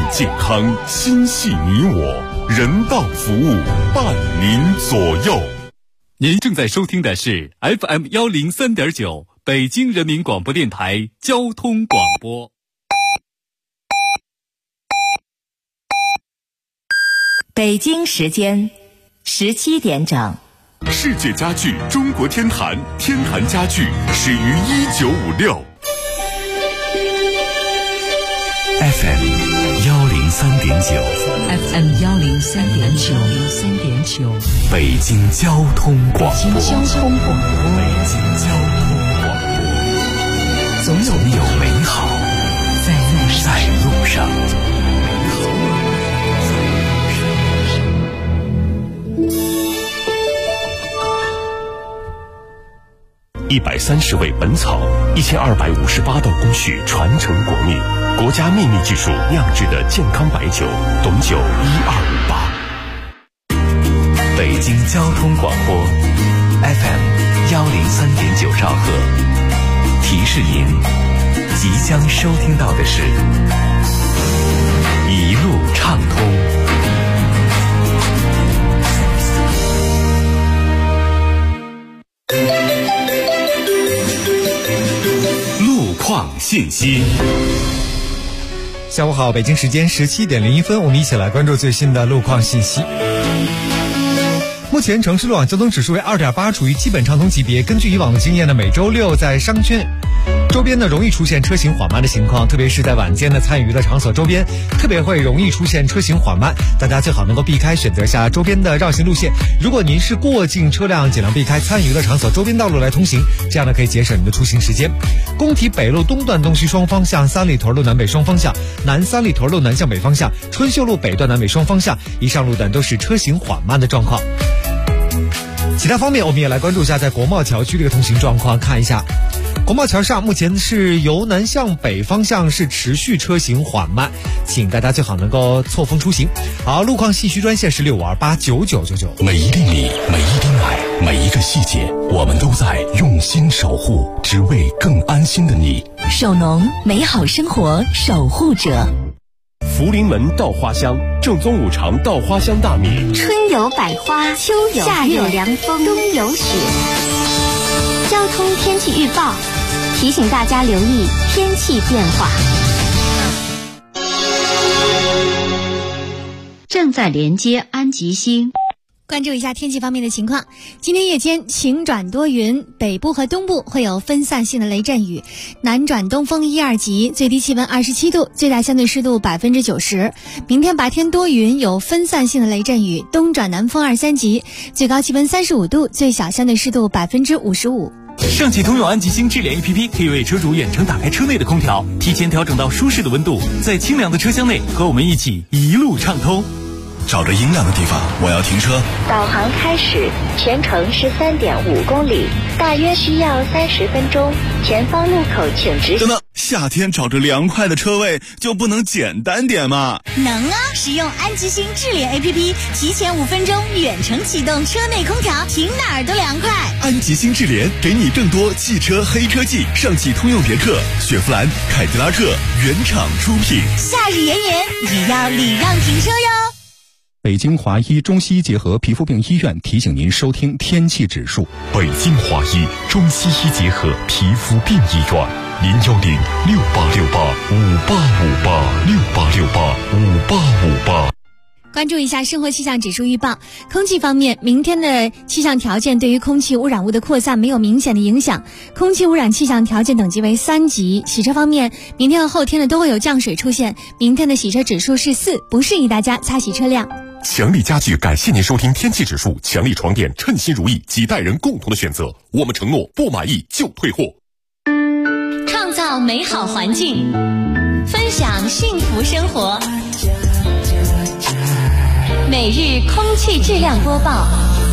健康，心系你我，人道服务伴您左右。 您正在收听的是 FM103.9 北京人民广播电台交通广播。 北京时间17点整。 世界家具中国天坛，天坛家具始于1956。 FM 103.9 FM 103.9 北京交通广播。 北京交通广播。 总有美好在路上。130味本草，1258道工序传承国秘，国家秘密技术酿制的健康白酒，董酒1258。北京交通广播 FM 103.9兆赫，提示您，即将收听到的是一路畅通。 况信息。 下午好，北京时间17点01分，我们一起来关注最新的路况信息。目前城市路网交通指数为 2.8， 处于基本畅通级别。根据以往的经验呢，每周六在商圈周边呢容易出现车行缓慢的情况，特别是在晚间的参与娱乐场所周边，特别会容易出现车行缓慢，大家最好能够避开，选择下周边的绕行路线。如果您是过境车辆，尽量避开参与娱乐场所周边道路来通行，这样呢可以节省您的出行时间。工体北路东段东西双方向，三里屯路南北双方向，南三里屯路南向北方向，春秀路北段南北双方向，以上路段都是车行缓慢的状况。其他方面，我们也来关注一下在国贸桥区的一个通行状况，看一下国贸桥上目前是由南向北方向是持续车行缓慢，请大家最好能够错峰出行。好，路况信息专线是65289999。 每一厘米，每一丁爱，每一个细节，我们都在用心守护，只为更安心的你。 首农，美好生活守护者。 福临门稻花香，正宗五常稻花香大米。 春有百花，秋有夏有凉风，冬有雪。交通天气预报提醒大家留意天气变化。 正在连接安吉星。 关注一下天气方面的情况，今天夜间晴转多云，北部和东部会有分散性的雷阵雨，南转东风1、2级，最低气温27度，最大相对湿度90%。明天白天多云，有分散性的雷阵雨，东转南风2、3级，最高气温35度，最小相对湿度55%。 上汽通用安吉星智联 APP 可以为车主远程打开车内的空调，提前调整到舒适的温度，在清凉的车厢内和我们一起一路畅通。 找着阴凉的地方，我要停车。 导航开始，全程是3.5公里，大约需要30分钟。前方路口请直行。 等等，夏天找着凉快的车位就不能简单点吗？ 能啊！使用安吉星智联 APP， 提前5分钟远程启动车内空调，停哪儿都凉快。 安吉星智联给你更多汽车黑科技，上汽通用别克、雪佛兰、凯迪拉克原厂出品。 夏日炎炎，也要礼让停车哟。 北京华医中西医结合皮肤病医院提醒您收听天气指数。 北京华医中西医结合皮肤病医院，0106868585858，68685858。 关注一下生活气象指数预报。空气方面，明天的气象条件对于空气污染物的扩散没有明显的影响，空气污染气象条件等级为3级。洗车方面，明天和后天呢都会有降水出现，明天的洗车指数是4，不适宜大家擦洗车辆。 强力家具感谢您收听天气指数，强力床垫称心如意，几代人共同的选择，我们承诺不满意就退货。 创造美好环境，分享幸福生活。每日空气质量播报，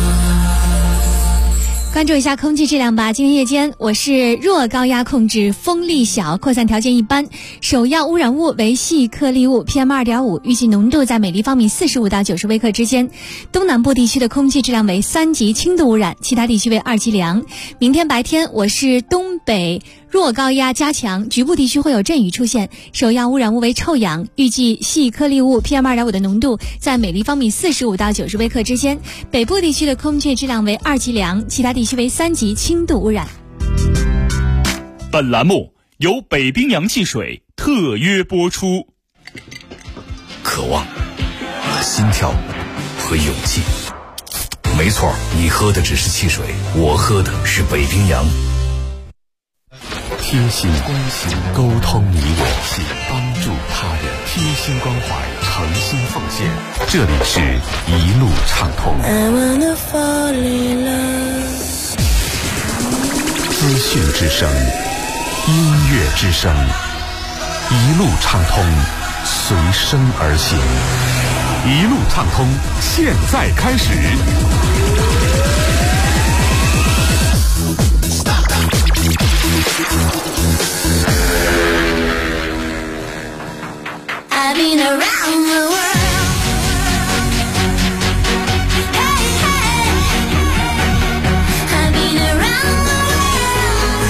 关注一下空气质量吧。今天夜间我市弱高压控制，风力小，扩散条件一般，首要污染物为细颗粒物 PM2.5， 预计浓度在每立方米45到90微克之间。东南部地区的空气质量为3级轻度污染，其他地区为2级良。明天白天我市东北弱高压加强，局部地区会有阵雨出现。首要污染物为臭氧，预计细颗粒物 PM2.5 的浓度在每立方米45到90微克之间。北部地区的空气质量为2级良，其他地区为3级轻度污染。 本栏目由北冰洋汽水特约播出。 渴望、心跳和勇气。没错，你喝的只是汽水，我喝的是北冰洋。 贴心关心，沟通你我，帮助他人，贴心关怀，诚心奉献。这里是一路畅通。资讯之声，音乐之声，一路畅通，随声而行。一路畅通，现在开始。 I've been around the world. Hey, hey. I've been around the world.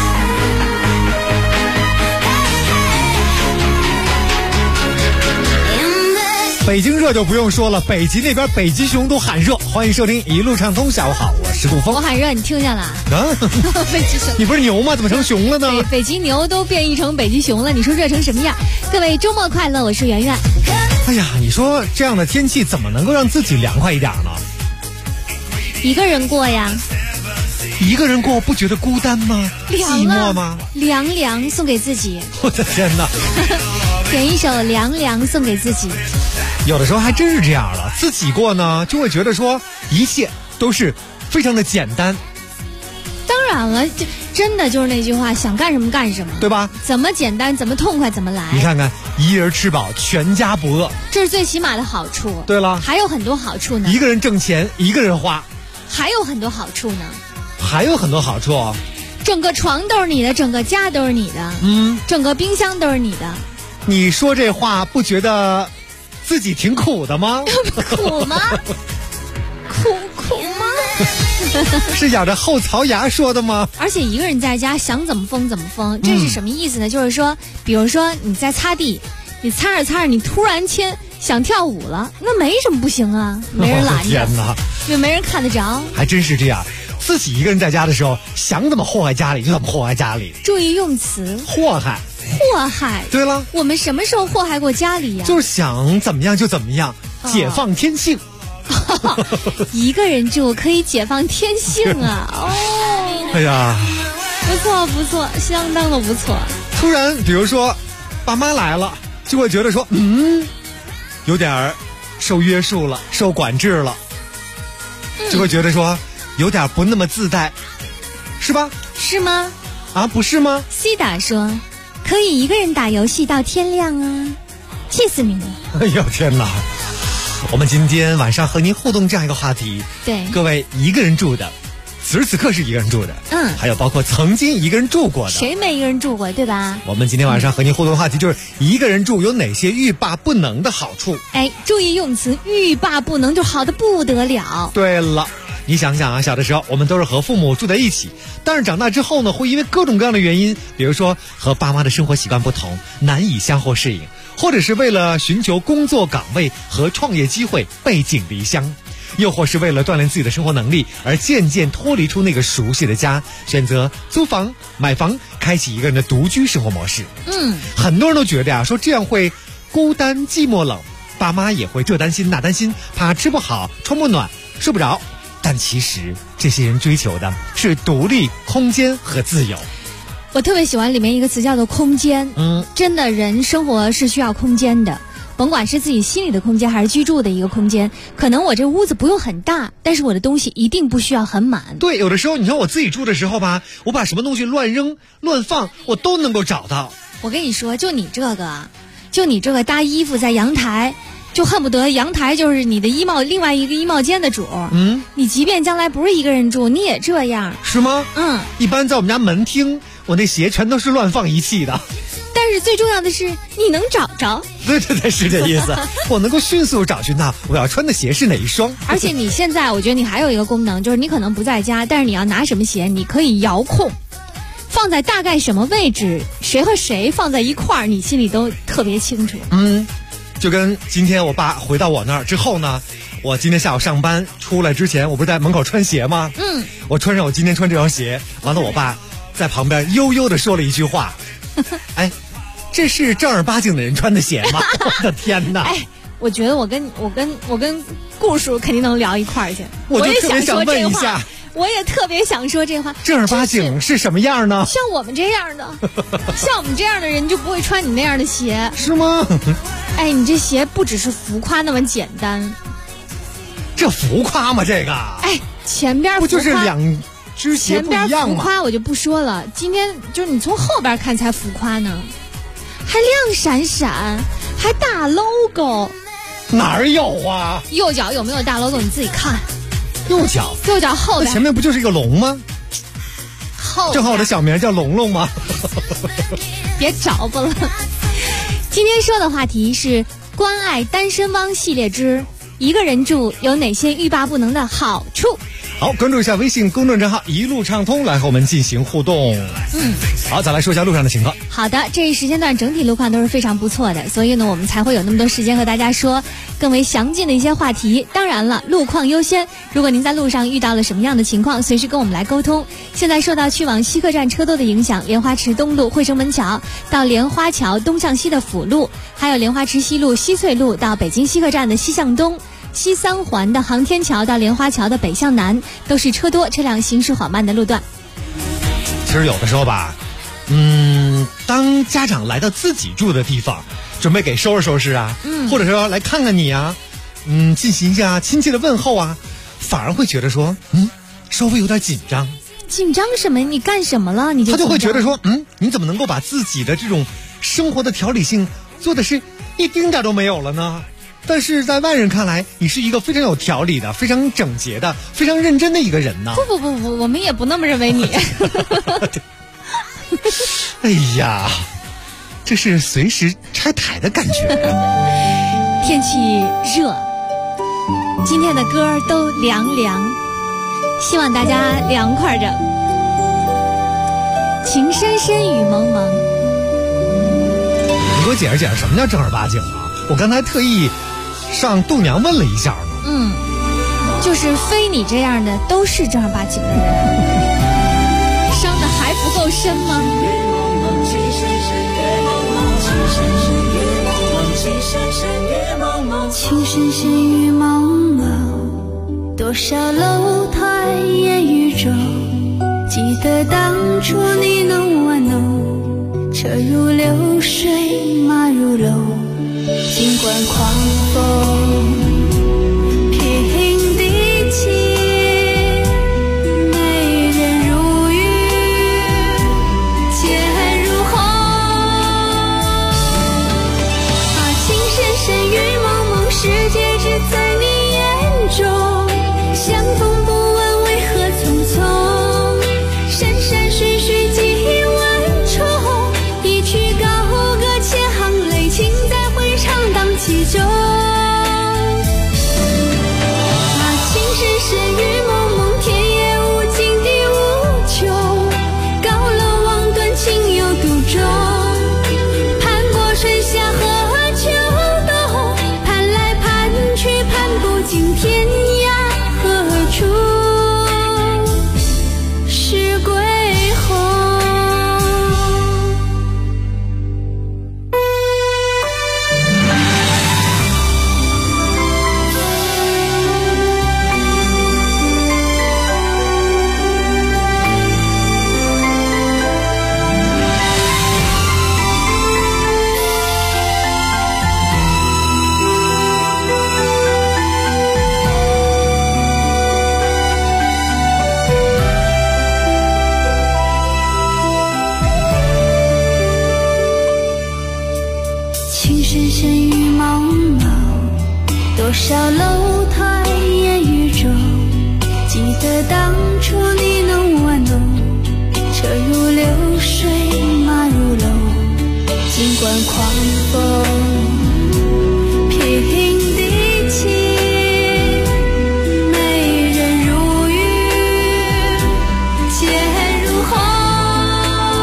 Hey, hey. In the 北京热就不用说了，北极那边北极熊都喊热。欢迎收听一路畅通，下午好，我是杜峰。 我喊热，你听见了？北极熊， 你不是牛吗？怎么成熊了呢？ 北极牛都变异成北极熊了，你说热成什么样？各位周末快乐，我是圆圆。 哎呀，你说这样的天气怎么能够让自己凉快一点呢？ 一个人过呀。 一个人过不觉得孤单吗？寂寞吗？ 凉凉送给自己。 我的天哪！ 点一首凉凉送给自己。 有的时候还真是这样了，自己过呢就会觉得说一切都是非常的简单。 当然了，真的就是那句话，想干什么干什么， 对吧？ 怎么简单怎么痛快怎么来。 你看看，一人吃饱全家不饿， 这是最起码的好处。 对了， 还有很多好处呢。 一个人挣钱一个人花， 还有很多好处呢。 还有很多好处哦。 整个床都是你的，整个家都是你的，整个冰箱都是你的。 你说这话不觉得自己挺苦的吗？ 苦吗？苦吗？ 是咬着后槽牙说的吗？ 而且一个人在家想怎么疯怎么疯，这是什么意思呢？就是说，比如说你在擦地，你擦着擦着，你突然间想跳舞了，那没什么不行啊，没人拦着， 天哪， 又没人看得着。 还真是这样，自己一个人在家的时候，想怎么祸害家里就怎么祸害家里。 注意用词， 祸害。 祸害。 对了， 我们什么时候祸害过家里呀？ 就是想怎么样就怎么样，解放天性。 一个人住可以解放天性啊！哦， 哎呀， 不错不错，相当的不错。 突然，比如说，爸妈来了，就会觉得说，有点受约束了，受管制了，就会觉得说，有点不那么自在，是吧？ 是吗？ 啊，不是吗？ 西达说，可以一个人打游戏到天亮啊，气死你了！ 哎呦天哪！我们今天晚上和您互动这样一个话题， 对各位一个人住的，此时此刻是一个人住的，还有包括曾经一个人住过的， 谁没一个人住过，对吧？ 我们今天晚上和您互动的话题就是一个人住有哪些欲罢不能的好处？ 哎，注意用词，欲罢不能就好的不得了。 对了。你想想啊，小的时候我们都是和父母住在一起，但是长大之后呢，会因为各种各样的原因，比如说和爸妈的生活习惯不同，难以相互适应，或者是为了寻求工作岗位和创业机会背井离乡，又或是为了锻炼自己的生活能力而渐渐脱离出那个熟悉的家，选择租房、买房，开启一个人的独居生活模式。很多人都觉得啊，说这样会孤单寂寞冷，爸妈也会这担心那担心，怕吃不好穿不暖睡不着。但其实这些人追求的是独立、空间和自由。 我特别喜欢里面一个词叫做空间。真的，人生活是需要空间的，甭管是自己心里的空间还是居住的一个空间。可能我这屋子不用很大，但是我的东西一定不需要很满。 对，有的时候你看我自己住的时候吧，我把什么东西乱扔乱放我都能够找到。 我跟你说，就你这个搭衣服在阳台，就恨不得阳台就是你的衣帽，另外一个衣帽间的主。你即便将来不是一个人住，你也这样。 是吗？一般在我们家门厅，我那鞋全都是乱放一气的。 但是最重要的是，你能找着。 对，是这意思。我能够迅速找寻到我要穿的鞋是哪一双。 而且你现在，我觉得你还有一个功能，就是你可能不在家，但是你要拿什么鞋，你可以遥控。 放在大概什么位置，谁和谁放在一块儿，你心里都特别清楚。 就跟今天我爸回到我那儿之后呢，我今天下午上班出来之前，我不是在门口穿鞋吗？我穿上我今天穿这双鞋，完了我爸在旁边悠悠地说了一句话，哎，这是正儿八经的人穿的鞋吗？我的天哪！ 哎，我觉得我跟顾叔肯定能聊一块儿去。 我就特别想问一下， 我也特别想说这话。 正儿八经是什么样呢？ 像我们这样的，像我们这样的人就不会穿你那样的鞋， 是吗？ 哎，你这鞋不只是浮夸那么简单。 这浮夸吗？这个？ 哎，前边不就是两只鞋不一样吗？ 前边浮夸我就不说了，今天就是你从后边看才浮夸呢，还亮闪闪，还大 logo。 哪儿有啊？ 右脚有没有大 logo？你自己看。 右脚后边。 那前面不就是一个龙吗？正好我的小名叫龙龙吗？ 别找吧了。今天说的话题是关爱单身汪系列之一个人住有哪些欲罢不能的好处。 好，关注一下微信公众账号一路畅通，来和我们进行互动。好，再来说一下路上的情况。 好的，这一时间段整体路况都是非常不错的，所以呢我们才会有那么多时间和大家说更为详尽的一些话题。当然了，路况优先，如果您在路上遇到了什么样的情况，随时跟我们来沟通。现在受到去往西客站车多的影响，莲花池东路惠城门桥到莲花桥东向西的辅路，还有莲花池西路西翠路到北京西客站的西向东，西三环的航天桥到莲花桥的北向南，都是车多车辆行驶缓慢的路段。 其实有的时候吧，当家长来到自己住的地方，准备给收拾收拾啊，或者说来看看你啊，进行一下亲切的问候啊，反而会觉得说，稍微有点紧张。 紧张什么？你干什么了？ 他就会觉得说，你怎么能够把自己的这种生活的条理性做的是一丁点都没有了呢？但是在外人看来，你是一个非常有条理的、非常整洁的、非常认真的一个人呢。 不，我们也不那么认为你。 哎呀，这是随时拆台的感觉。 天气热，今天的歌都凉凉，希望大家凉快着。情深深雨蒙蒙。 你给我解释解释什么叫正儿八经啊？我刚才特意上度娘问了一下呢。 就是非你这样的都是正儿八经的人，伤的还不够深吗？ 情深深雨蒙蒙，多少楼台烟雨中，记得当初你侬我侬，车如流水马如龙，尽管狂风多少楼台烟雨中，记得当初你侬我侬，车如流水马如龙，尽管狂风平地起，美人如玉剑如虹。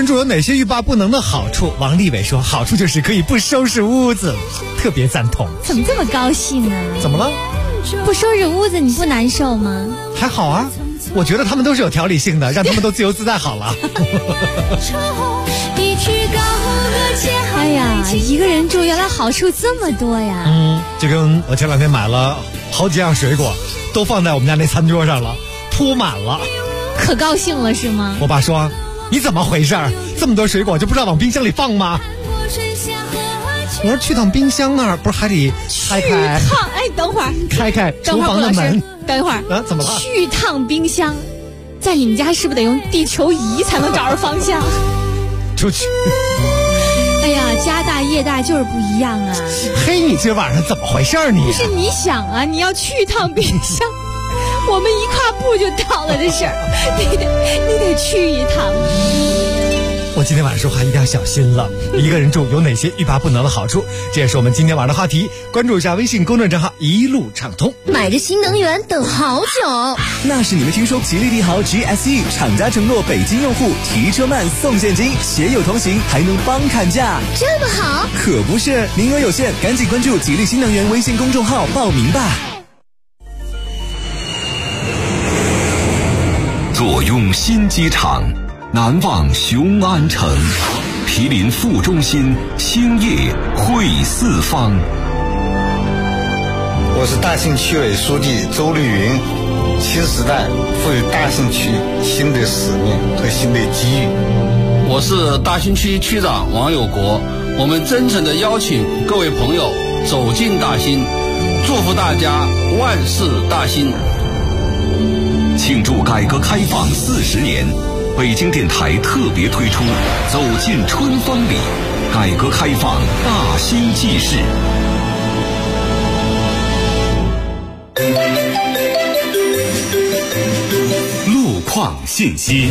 人住有哪些欲罢不能的好处？王立伟说，好处就是可以不收拾屋子，特别赞同。 怎么这么高兴啊？ 怎么了？ 不收拾屋子你不难受吗？ 还好啊，我觉得他们都是有条理性的，让他们都自由自在好了。 哎呀，一个人住原来好处这么多呀。 就跟我前两天买了好几样水果，都放在我们家那餐桌上了，铺满了。 可高兴了是吗？ 我爸说，你怎么回事？这么多水果就不知道往冰箱里放吗？我说去趟冰箱那儿不是还得开开？ 等会儿， 开开厨房的门。 等一会儿啊，怎么了？ 去趟冰箱，在你们家是不是得用地球仪才能找着方向？ 出去。 哎呀，家大业大就是不一样啊！ 嘿，你今晚上怎么回事你？ 不是你想啊，你要去一趟冰箱，我们一跨步就到了的事儿，你得去一趟。 我今天晚上说话一定要小心了。一个人住有哪些欲罢不能的好处？这也是我们今天晚上的话题。关注一下微信公众账号一路畅通。 买着新能源等好久， 那是你们听说吉利帝豪 GSE 厂家承诺北京用户提车慢送现金，携友同行还能帮砍价， 这么好？ 可不是，名额有限，赶紧关注吉利新能源微信公众号报名吧。 坐拥新机场，难忘雄安城，毗邻副中心，兴业汇四方。 我是大兴区委书记周绿云，新时代赋予大兴区新的使命和新的机遇。 我是大兴区区长王有国，我们真诚地邀请各位朋友走进大兴，祝福大家万事大兴。 庆祝改革开放40年，北京电台特别推出《走进春风里》，改革开放大兴纪事。路况信息。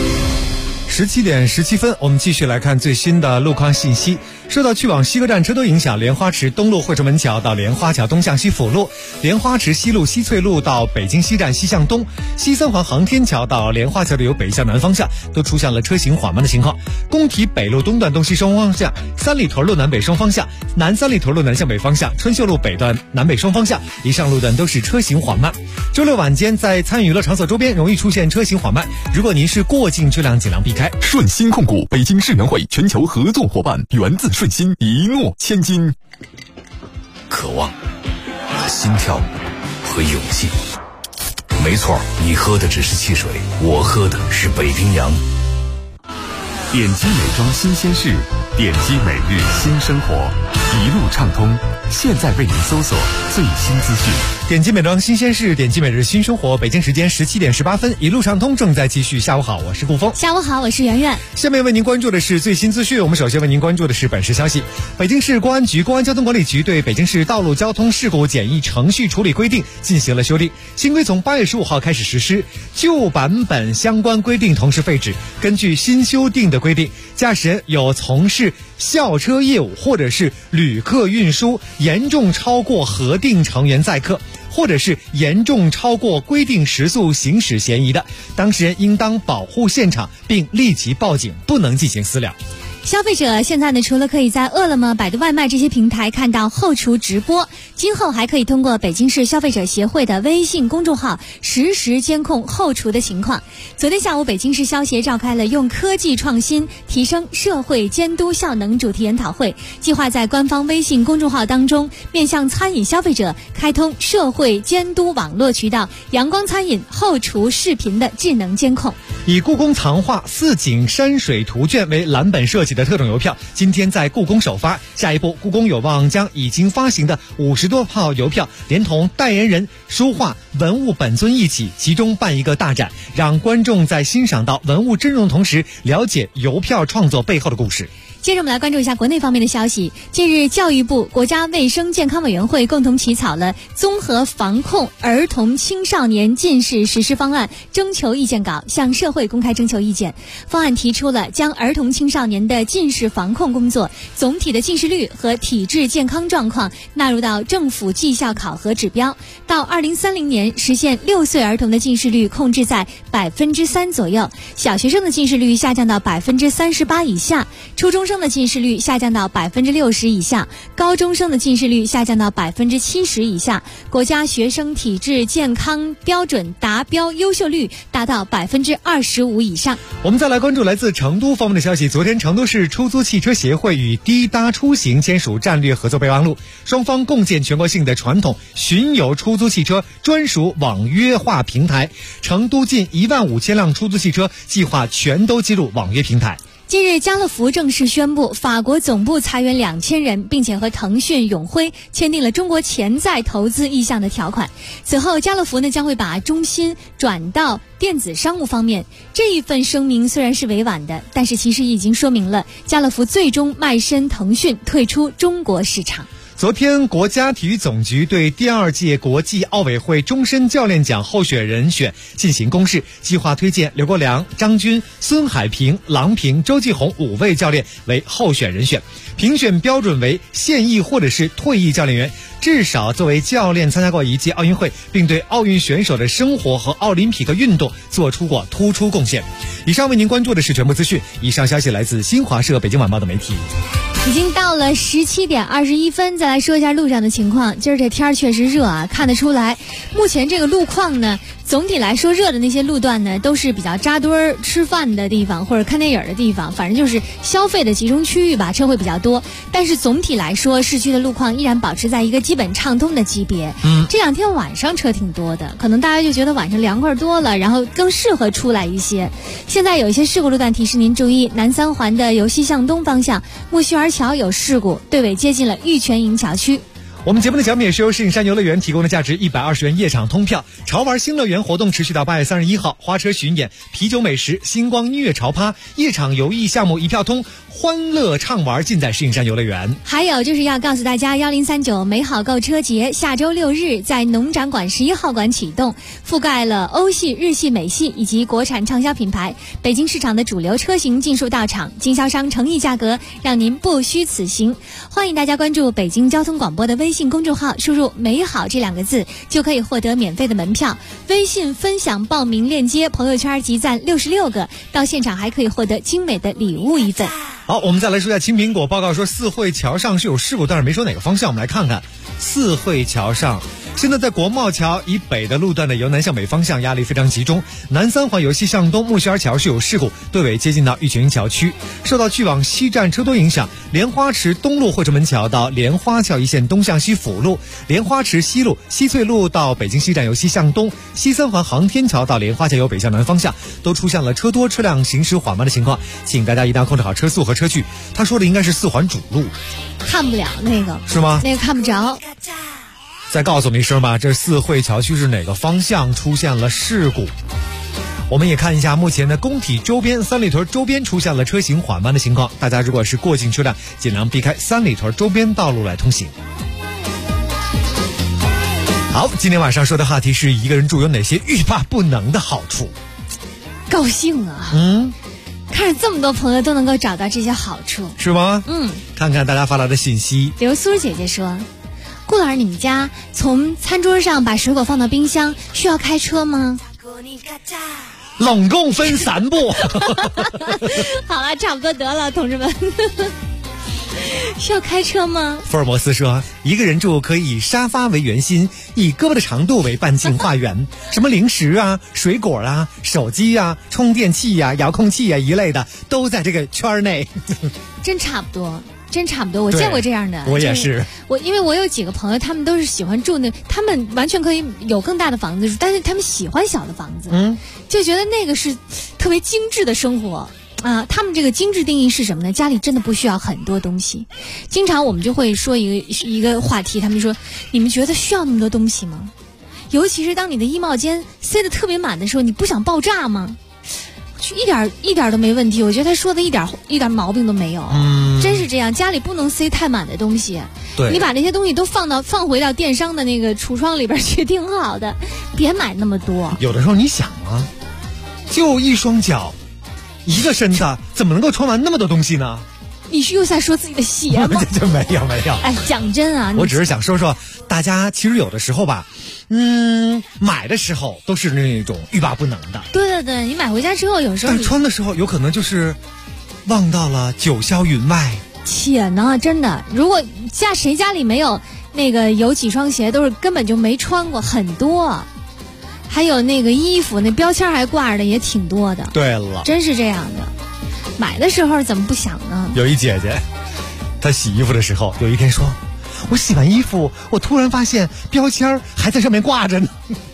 17点17分，我们继续来看最新的路况信息。受到去往西客站车多影响，莲花池东路汇成门桥到莲花桥东向西辅路，莲花池西路西翠路到北京西站西向东，西三环航天桥到莲花桥的由北向南方向都出现了车行缓慢的情况。工体北路东段东西双方向，三里屯路南北双方向，南三里屯路南向北方向，春秀路北段南北双方向以上路段都是车行缓慢。周六晚间在参与娱乐场所周边容易出现车行缓慢，如果您是过境车辆尽量避开。 顺心控股北京世园会全球合作伙伴，源自顺心，一诺千金。 渴望和心跳和勇气，没错，你喝的只是汽水，我喝的是北冰洋。 点击美妆新鲜事，点击每日新生活，一路畅通。现在为您搜索最新资讯。 点击美妆新鲜事，点击每日新生活。北京时间17点18分，一路畅通正在继续。下午好，我是顾峰。 下午好，我是圆圆。 下面为您关注的是最新资讯。我们首先为您关注的是本市消息：北京市公安局公安交通管理局对北京市道路交通事故简易程序处理规定进行了修订，新规从8月15号开始实施，旧版本相关规定同时废止。根据新修订的规定，驾驶人有从事校车业务或者是旅客运输严重超过核定成员载客，或者是严重超过规定时速行驶嫌疑的，当事人应当保护现场并立即报警，不能进行私了。 消费者现在呢，除了可以在饿了么、百度外卖这些平台看到后厨直播，今后还可以通过北京市消费者协会的微信公众号实时监控后厨的情况。昨天下午，北京市消协召开了用科技创新提升社会监督效能主题研讨会，计划在官方微信公众号当中面向餐饮消费者开通社会监督网络渠道，阳光餐饮后厨视频的智能监控。 以故宫藏画四景山水图卷为蓝本设计的特种邮票今天在故宫首发，下一步故宫有望将已经发行的50多套邮票连同代言人、书画、文物本尊一起集中办一个大展，让观众在欣赏到文物真容同时了解邮票创作背后的故事。 接着我们来关注一下国内方面的消息。近日，教育部、国家卫生健康委员会共同起草了综合防控儿童青少年近视实施方案征求意见稿，向社会公开征求意见。方案提出了将儿童青少年的近视防控工作总体的近视率和体质健康状况纳入到政府绩效考核指标，到2030年实现6岁儿童的近视率控制在3%左右，小学生的近视率下降到38%以下，初中生的近视率下降到60%以下，高中生的近视率下降到70%以下，国家学生体质健康标准达标优秀率达到25%以上。 我们再来关注来自成都方面的消息。昨天，成都市出租汽车协会与滴答出行签署战略合作备忘录，双方共建全国性的传统巡游出租汽车专属网约化平台，成都近15000辆出租汽车计划全都接入网约平台。 近日，家乐福正式宣布法国总部裁员2000人，并且和腾讯、永辉签订了中国潜在投资意向的条款。此后，家乐福将会把中心转到电子商务方面。这一份声明虽然是委婉的，但是其实已经说明了家乐福最终卖身腾讯，退出中国市场。 昨天，国家体育总局对第2届国际奥委会终身教练奖候选人选进行公示，计划推荐刘国梁、张军、孙海平、郎平、周继红5位教练为候选人选。评选标准为现役或者是退役教练员至少作为教练参加过1届奥运会，并对奥运选手的生活和奥林匹克运动做出过突出贡献。以上为您关注的是全部资讯，以上消息来自新华社、北京晚报的媒体。 已经到了17点21分，再来说一下路上的情况。今儿这天确实热啊，看得出来。目前这个路况呢，总体来说热的那些路段呢，都是比较扎堆儿吃饭的地方或者看电影的地方，反正就是消费的集中区域吧，车会比较多。但是总体来说，市区的路况依然保持在一个基本畅通的级别。这2天晚上车挺多的，可能大家就觉得晚上凉快多了，然后更适合出来一些。现在有一些事故路段提示您注意：南3环的由西向东方向木樨园桥有事故，队尾接近了玉泉营桥区。 我们节目的奖品也是由石景山游乐园提供的价值120元夜场通票。潮玩新乐园活动持续到8月31号，花车巡演、啤酒美食、星光音乐潮趴、夜场游艺项目一票通，欢乐畅玩尽在石景山游乐园。 还有就是要告诉大家，1039美好购车节下周6日在农展馆11号馆启动，覆盖了欧系、日系、美系以及国产畅销品牌，北京市场的主流车型尽数到场，经销商诚意价格，让您不虚此行。欢迎大家关注北京交通广播的微信公众号，输入美好这2个字就可以获得免费的门票。微信分享报名链接，朋友圈集赞66个，到现场还可以获得精美的礼物1份。 好，我们再来说一下青苹果报告说四惠桥上是有事故，但是没说哪个方向。我们来看看四惠桥上，现在在国贸桥以北的路段呢，由南向北方向压力非常集中。南3环由西向东木樨园桥是有事故，队尾接近到玉泉营桥区。受到去往西站车多影响，莲花池东路惠城门桥到莲花桥一线东向西辅路，莲花池西路、西翠路到北京西站由西向东，西3环航天桥到莲花桥由北向南方向都出现了车多车辆行驶缓慢的情况，请大家一定要控制好车速和车距。他说的应该是4环主路， 看不了那个是吗？ 那个看不着。 再告诉我们一声吧，这四惠桥区是哪个方向出现了事故？我们也看一下目前的工体周边、三里屯周边出现了车行缓慢的情况，大家如果是过境车辆，尽量避开三里屯周边道路来通行。好，今天晚上说的话题是一个人住有哪些欲罢不能的好处？ 高兴啊！看着这么多朋友都能够找到这些好处， 是吗？看看大家发来的信息。 刘苏姐姐说，顾老师，你们家从餐桌上把水果放到冰箱需要开车吗？ 拢共分3步。 好了，差不多得了，同志们。需要开车吗？ 福尔摩斯说，一个人住可以以沙发为圆心，以胳膊的长度为半径画圆，什么零食啊、水果啊、手机啊、充电器啊、遥控器啊一类的都在这个圈内。 真差不多，我见过这样的。 我也是。 因为我有几个朋友，他们都是喜欢住他们完全可以有更大的房子住，但是他们喜欢小的房子，就觉得那个是特别精致的生活。他们这个精致定义是什么呢？家里真的不需要很多东西。经常我们就会说一个话题，他们说，你们觉得需要那么多东西吗？尤其是当你的衣帽间塞得特别满的时候，你不想爆炸吗？ 一点都没问题，我觉得他说的一点毛病都没有。真是这样，家里不能塞太满的东西。 对， 你把那些东西都放回到电商的那个橱窗里边去，挺好的，别买那么多。 有的时候你想啊，就一双脚，一个身子，怎么能够穿完那么多东西呢？ 你是又在说自己的鞋吗？ 这没有。 哎，讲真啊， 我只是想说说，大家其实有的时候吧，买的时候都是那种欲罢不能的。 对，你买回家之后，有时候但穿的时候有可能就是望到了九霄云外。 且呢，真的，如果谁家里没有有几双鞋都是根本就没穿过，很多。还有那个衣服那标签还挂着的也挺多的。 对了， 真是这样的。买的时候怎么不想呢？ 有一姐姐，她洗衣服的时候，有一天说：“我洗完衣服，我突然发现标签还在上面挂着呢。”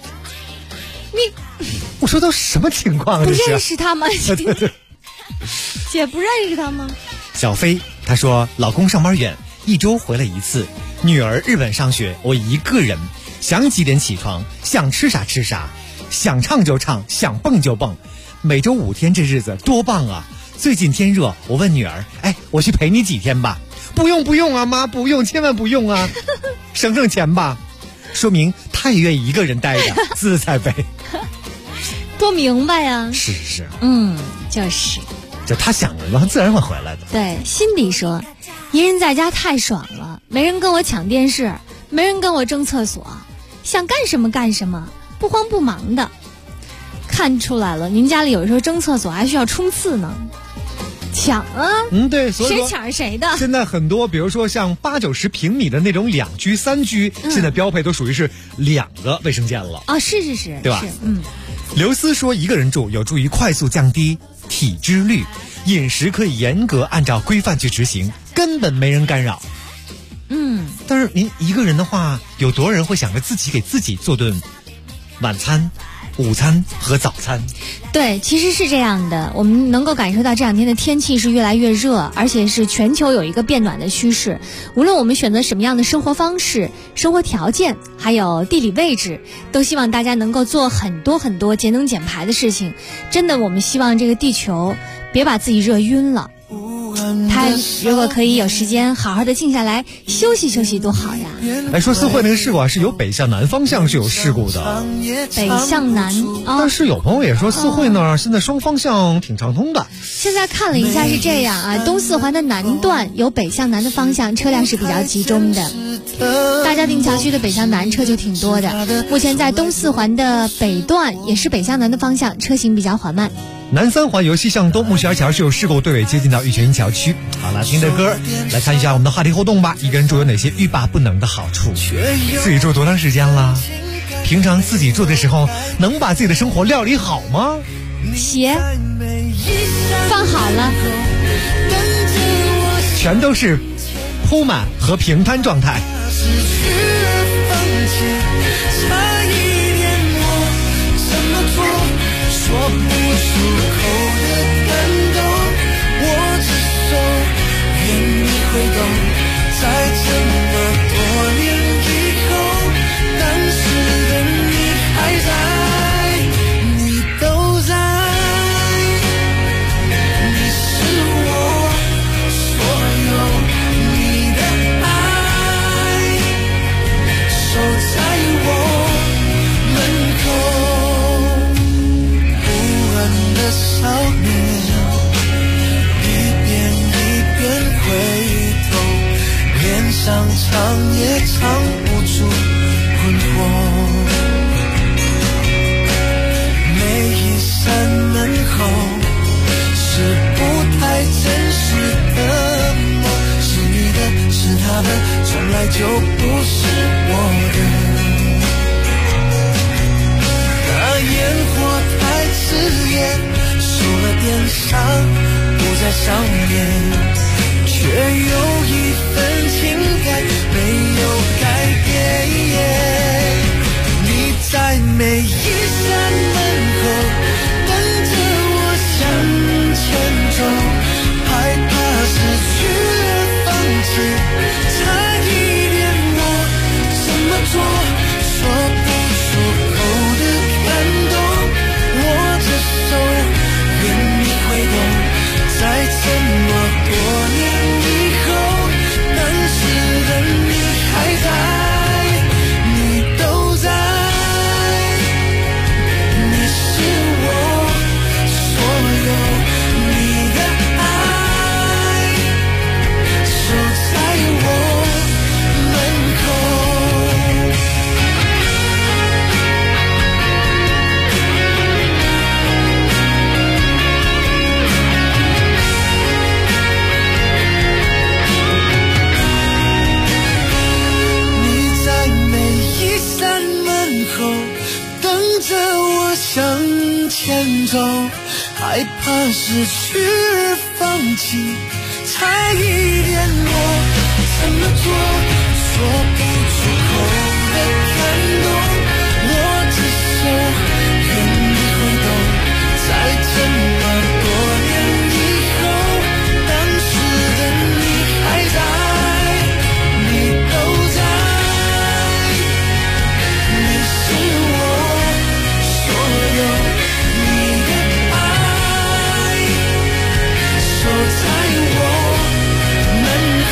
我说都什么情况啊？ 不认识他吗？姐不认识他吗？ 小飞她说，老公上班远，1周回来1次，女儿日本上学，我一个人，想几点起床，想吃啥吃啥，想唱就唱，想蹦就蹦，每周5天，这日子多棒啊！最近天热，我问女儿：“哎，我去陪你几天吧？”不用啊，妈，不用，千万不用啊，省钱吧。说明她也愿意一个人待着，自在呗。 多明白呀！ 是， 就是， 就她想着，然后自然会回来的。 对，辛迪说，一人在家太爽了，没人跟我抢电视，没人跟我争厕所，想干什么干什么，不慌不忙的。看出来了，您家里有时候争厕所还需要冲刺呢。抢啊！ 对，所以谁抢谁的？ 现在很多，比如说像8、90平米的那种2居、3居，现在标配都属于是2个卫生间了啊！是， 对吧？ 是， 刘思说，一个人住有助于快速降低体脂率，饮食可以严格按照规范去执行，根本没人干扰。但是您一个人的话，有多少人会想着自己给自己做顿晚餐、午餐和早餐？ 对，其实是这样的，我们能够感受到这2天的天气是越来越热，而且是全球有一个变暖的趋势。无论我们选择什么样的生活方式、生活条件，还有地理位置，都希望大家能够做很多很多节能减排的事情。真的，我们希望这个地球别把自己热晕了。他如果可以有时间好好的静下来休息休息多好呀。 说四惠那个事故啊，是由北向南方向是有事故的。 北向南但是有朋友也说四惠那儿现在双方向挺畅通的。 现在看了一下是这样啊，东四环的南段有北向南的方向车辆是比较集中的，大家定桥区的北向南车就挺多的。目前在东四环的北段也是北向南的方向，车行比较缓慢。 南3环由西向东木樨园桥是有事故队尾接近到玉泉营桥区。好了，听着歌来看一下我们的话题互动吧。一个人住有哪些欲罢不能的好处？自己住多长时间了？平常自己住的时候能把自己的生活料理好吗？ 鞋放好了， 全都是铺满和平摊状态。 说不出口的感动，我只手愿你会懂，在这么多年以后，当时的你还在，你都在，你是我所有，你的爱守在我门口。的少年，一遍一遍回头，脸上藏也藏不住困惑。每一扇门后是不太真实的梦，是你的，是他的，从来就不是我的。那烟火太刺眼，受了点伤，不在上面，却有一份情感没有改变。你在每一扇门口等着我向前走，害怕失去了放弃，差一点我怎么做，说不出口的感动，握着手愿前走，害怕失去而放弃，差一点我怎么做，说不出口的感动，我只想原地挥动，在这么多年以后，当时的你还在，你都在，你是我所有，你的爱守在我门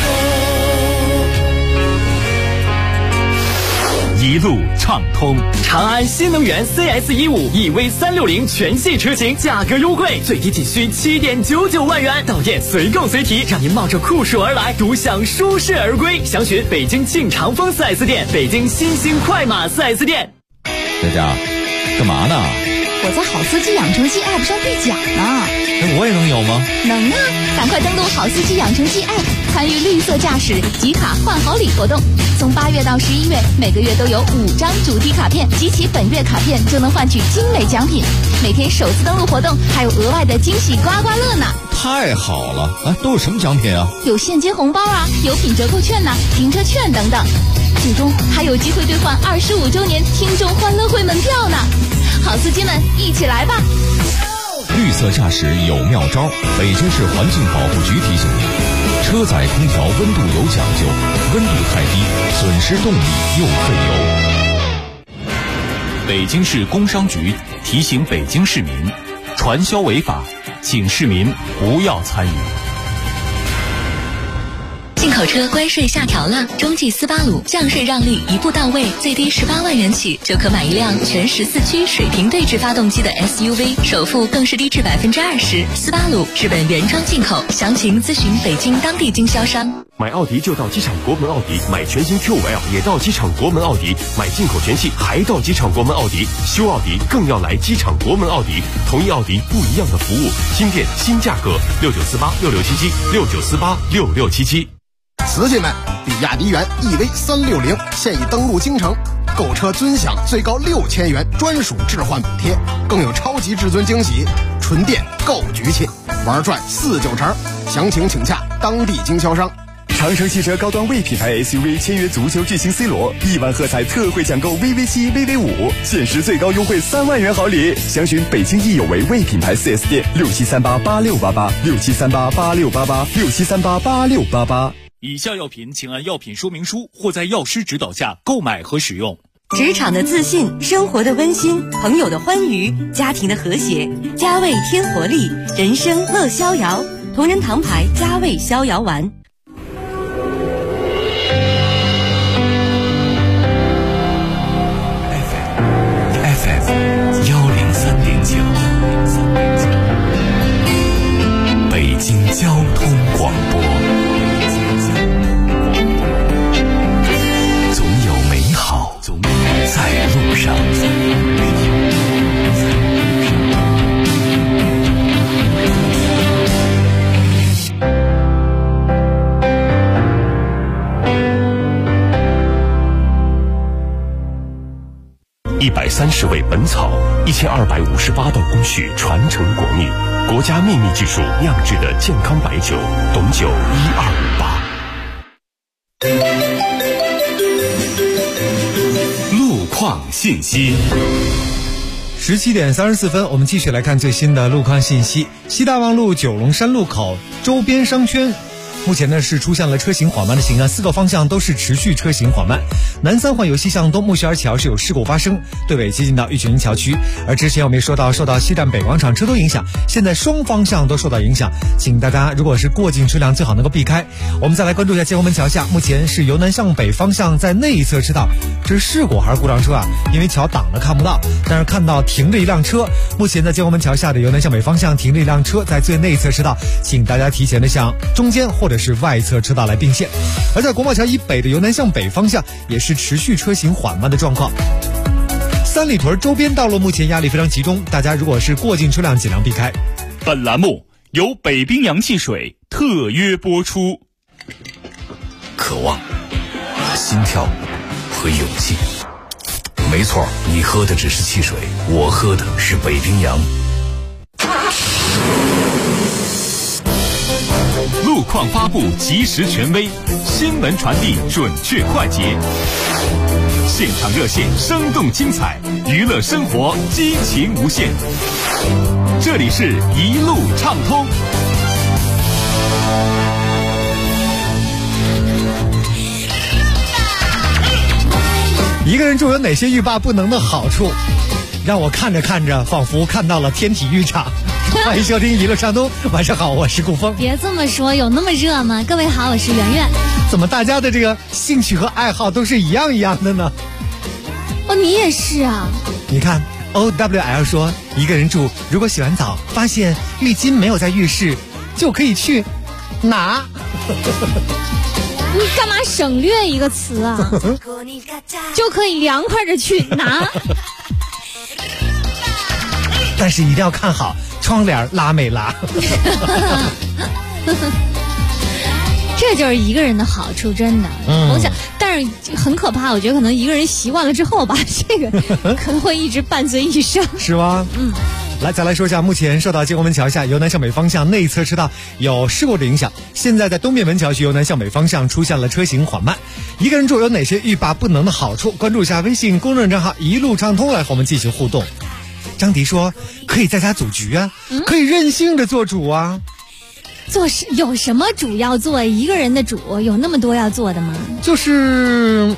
口。一路畅通，长安新能源 CS15 EV360全系车型价格优惠，最低仅需7.99万元，到店随购随提，让您冒着酷暑而来，独享舒适而归。详询北京庆长丰 4S 店、北京新兴快马 4S 店。 佳佳，干嘛呢？ 我在好司机养成系 App 上兑奖呢。 我也能有吗？ 能啊！赶快登录好司机养成系 App， 参与绿色驾驶集卡换好礼活动。从8月到11月，每个月都有5张主题卡片，集齐本月卡片就能换取精美奖品。每天首次登录活动还有额外的惊喜刮刮乐呢！ 太好了！啊，都有什么奖品啊？ 有现金红包啊，有品折扣券呐，停车券等等。最终还有机会兑换25周年听众欢乐会门票呢！好司机们，一起来吧！ 绿色驾驶有妙招，北京市环境保护局提醒您：车载空调温度有讲究，温度太低，损失动力又费油。 北京市工商局提醒北京市民，传销违法，请市民不要参与。 进口车关税下调了，中继斯巴鲁降税让利一步到位，最低18万元起就可买一辆全14驱水平对置发动机的 SUV， 首付更是低至20%。斯巴鲁日本原装进口，详情咨询北京当地经销商。 买奥迪就到机场国门奥迪，买全新 Q5L 也到机场国门奥迪，买进口全系还到机场国门奥迪，修奥迪更要来机场国门奥迪，同一奥迪不一样的服务，新店新价格，69486677，69486677。 瓷器们，比亚迪元 EV360现已登陆京城，购车尊享最高6000元专属置换补贴，更有超级至尊惊喜，纯电购局气，玩转49成，详情请洽当地经销商。 长城汽车高端 V 品牌 SUV 签约足球巨星 C 罗，1万喝彩特惠抢购 VV7、VV5，限时最高优惠3万元好礼。详询北京易有为 V 品牌 4S 店，67388688，67388688，67388688。 以下药品请按药品说明书或在药师指导下购买和使用。 职场的自信，生活的温馨，朋友的欢愉，家庭的和谐，佳味添活力，人生乐逍遥。同仁堂牌佳味逍遥丸。 北京交通广播，总有美好在路上。 130味本草，1258道工序传承国秘，国家秘密技术酿制的健康白酒，董酒1258。 路况信息。 17点34分，我们继续来看最新的路况信息。西大望路九龙山路口周边商圈目前呢是出现了车行缓慢的情况，4个方向都是持续车行缓慢。南三环由西向东木樨桥是有事故发生，对尾接近到玉泉桥区。而之前我们也说到，受到西站北广场车多影响，现在双方向都受到影响，请大家如果是过境车辆最好能够避开。我们再来关注一下建国门桥下，目前是由南向北方向在内侧车道，这是事故还是故障车啊？因为桥挡了看不到，但是看到停着一辆车。目前在建国门桥下的由南向北方向停着一辆车在最内侧车道，请大家提前的向中间或者是外侧车道来并线。而在国贸桥以北的由南向北方向也是持续车行缓慢的状况。三里屯周边道路目前压力非常集中，大家如果是过境车辆尽量避开。 本栏目由北冰洋汽水特约播出。 渴望、心跳和勇气， 没错，你喝的只是汽水，我喝的是北冰洋。 路况发布及时权威，新闻传递准确快捷，现场热线生动精彩，娱乐生活激情无限。这里是一路畅通。 一个人住有哪些欲罢不能的好处？让我看着看着，仿佛看到了天体浴场。欢迎收听一路畅通，晚上好，我是顾峰。 别这么说，有那么热吗？各位好，我是圆圆。 怎么大家的这个兴趣和爱好都是一样的呢？ 哦，你也是啊。 你看 OWL 说，一个人住，如果洗完澡发现浴巾没有在浴室，就可以去拿。 你干嘛省略一个词啊？就可以凉快着去拿。 但是一定要看好窗帘拉没拉。 这就是一个人的好处，真的。我想，但是很可怕，我觉得可能一个人习惯了之后吧，这个可能会一直伴随一生。 是吗？来，再来说一下，目前受到建国门桥下由南向北方向内侧车道有事故的影响，现在在东面门桥区由南向北方向出现了车行缓慢。一个人住有哪些欲罢不能的好处？关注一下微信公众账号一路畅通，来和我们继续互动。张迪说，可以在家组局啊，可以任性的做主啊。 有什么主要做？一个人的主有那么多要做的吗？ 就是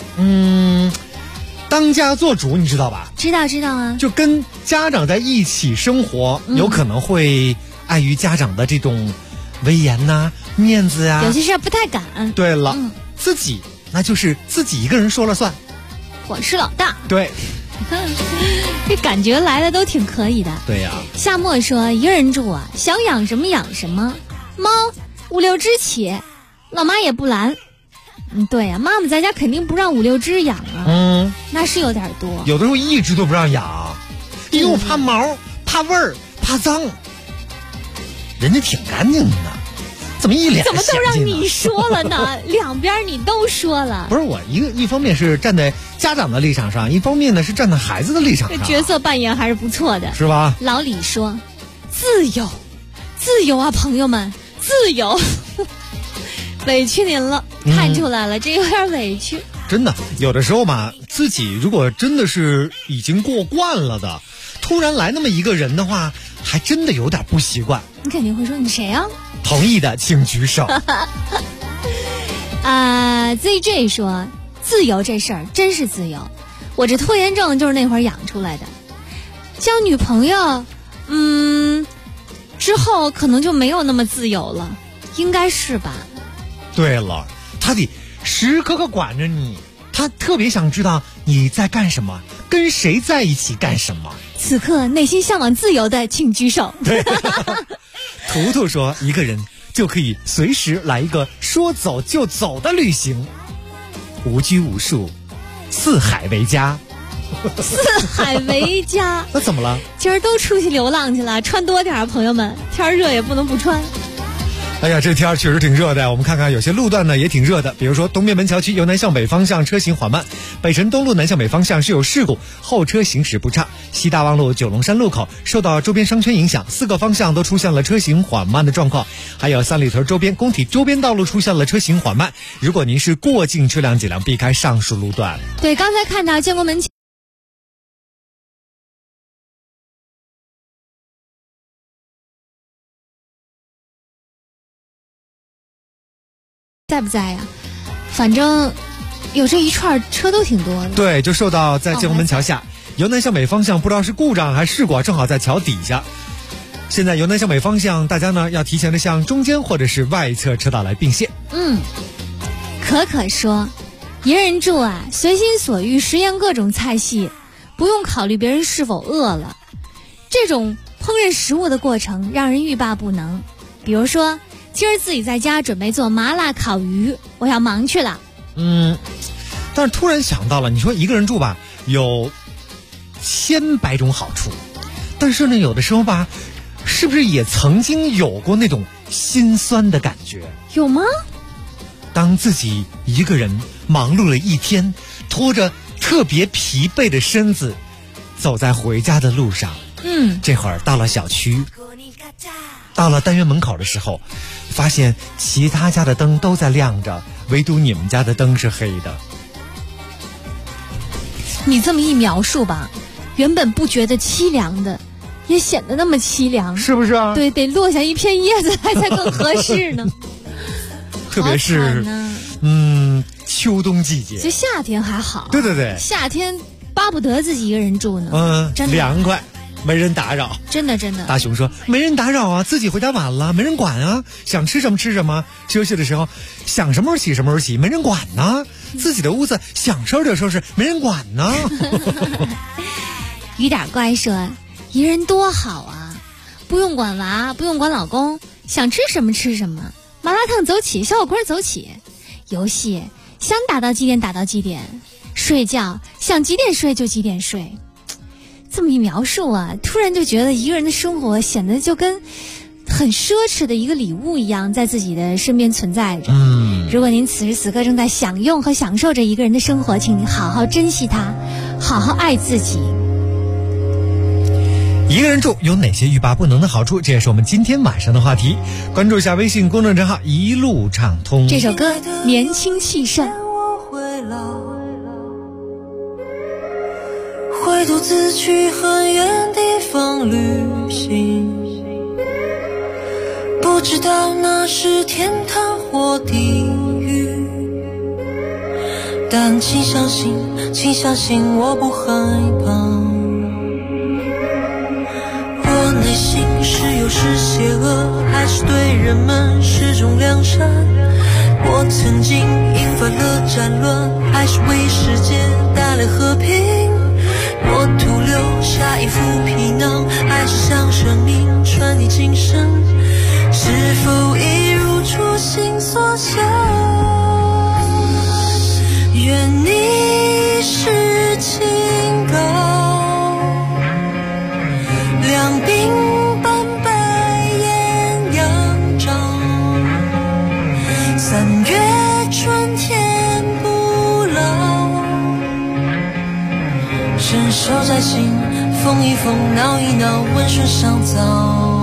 当家做主，你知道吧？ 知道啊。 就跟家长在一起生活，有可能会碍于家长的这种威严呐、面子啊， 有些事不太敢。 对了，自己那就是自己一个人说了算， 我是老大。 对。 这感觉来的都挺可以的。 对呀。 夏末说，一个人住啊，想养什么养什么，猫5-6只起，老妈也不拦。对呀，妈妈在家肯定不让5-6只养啊。那是有点多。 有的时候1只都不让养，因为我怕毛、怕味儿、怕脏。人家挺干净的，怎么一脸怎么都让你说了呢？两边你都说了。 不是我一方面是站在家长的立场上，一方面呢是站在孩子的立场上。 这角色扮演还是不错的， 是吧？ 老李说，自由啊，朋友们，自由。委屈您了，看出来了，这有点委屈。 真的，有的时候嘛，自己如果真的是已经过惯了的，突然来那么一个人的话，还真的有点不习惯。 你肯定会说，你谁啊？ 同意的请举手。 ZJ 说，自由这事儿真是自由，我这拖延症就是那会儿养出来的。交女朋友之后可能就没有那么自由了，应该是吧？对了，他得时时刻刻管着你，他特别想知道你在干什么，跟谁在一起干什么。 此刻内心向往自由的请举手。 对。图图说，一个人就可以随时来一个说走就走的旅行，无拘无束，四海为家。 四海为家。 那怎么了？ 今儿都出去流浪去了，穿多点啊，朋友们，天热也不能不穿。 哎呀，这天确实挺热的。我们看看有些路段呢也挺热的，比如说东面门桥区由南向北方向车行缓慢，北辰东路南向北方向是有事故，后车行驶不畅。西大望路九龙山路口受到周边商圈影响，4个方向都出现了车行缓慢的状况。还有三里屯周边工体周边道路出现了车行缓慢，如果您是过境车辆，尽量避开上述路段。 对，刚才看到建国门在不在呀？反正有这一串车都挺多的。 对，就受到在建国门桥下由南向北方向不知道是故障还是事故，正好在桥底下。现在由南向北方向，大家呢要提前的向中间或者是外侧车道来并线。 可说，一个人住啊，随心所欲实验各种菜系，不用考虑别人是否饿了。这种烹饪食物的过程让人欲罢不能。比如说，今儿自己在家准备做麻辣烤鱼，我要忙去了。 但是突然想到了，你说一个人住吧，有千百种好处，但是呢，有的时候吧，是不是也曾经有过那种心酸的感觉？ 有吗？ 当自己一个人忙碌了一天，拖着特别疲惫的身子走在回家的路上。这会儿到了小区，到了单元门口的时候，发现其他家的灯都在亮着，唯独你们家的灯是黑的。 你这么一描述吧，原本不觉得凄凉的也显得那么凄凉， 是不是啊？ 对，得落下一片叶子来才更合适呢。 特别是秋冬季节， 其实夏天还好， 对， 夏天巴不得自己一个人住呢，真的凉快，没人打扰， 真的。 大熊说没人打扰啊，自己回家晚了没人管啊，想吃什么吃什么，休息的时候想什么时候起什么时候起，没人管呢，自己的屋子想收拾收拾，没人管呢。 雨点乖说一人多好啊，不用管娃，不用管老公，想吃什么吃什么，麻辣烫走起，小火锅走起，游戏想打到几点打到几点，睡觉想几点睡就几点睡。这么一描述啊，突然就觉得一个人的生活显得就跟很奢侈的一个礼物一样，在自己的身边存在着。如果您此时此刻正在享用和享受着一个人的生活，请您好好珍惜它，好好爱自己。 一个人住有哪些欲罢不能的好处？这也是我们今天晚上的话题。关注一下微信公众账号一路畅通。 这首歌年轻气盛。 会独自去很远地方旅行，不知道那是天堂或地狱，但请相信我不害怕。我内心是有时邪恶，还是对人们是种良善？我曾经引发了战乱，还是为世界带来和平？我徒留下一副皮囊，还是向生命传递精神？是否一如初心所想？愿你是清高，两鬓斑白艳阳照，三月春天不老，伸手在心，风一风，闹一闹，温顺上早。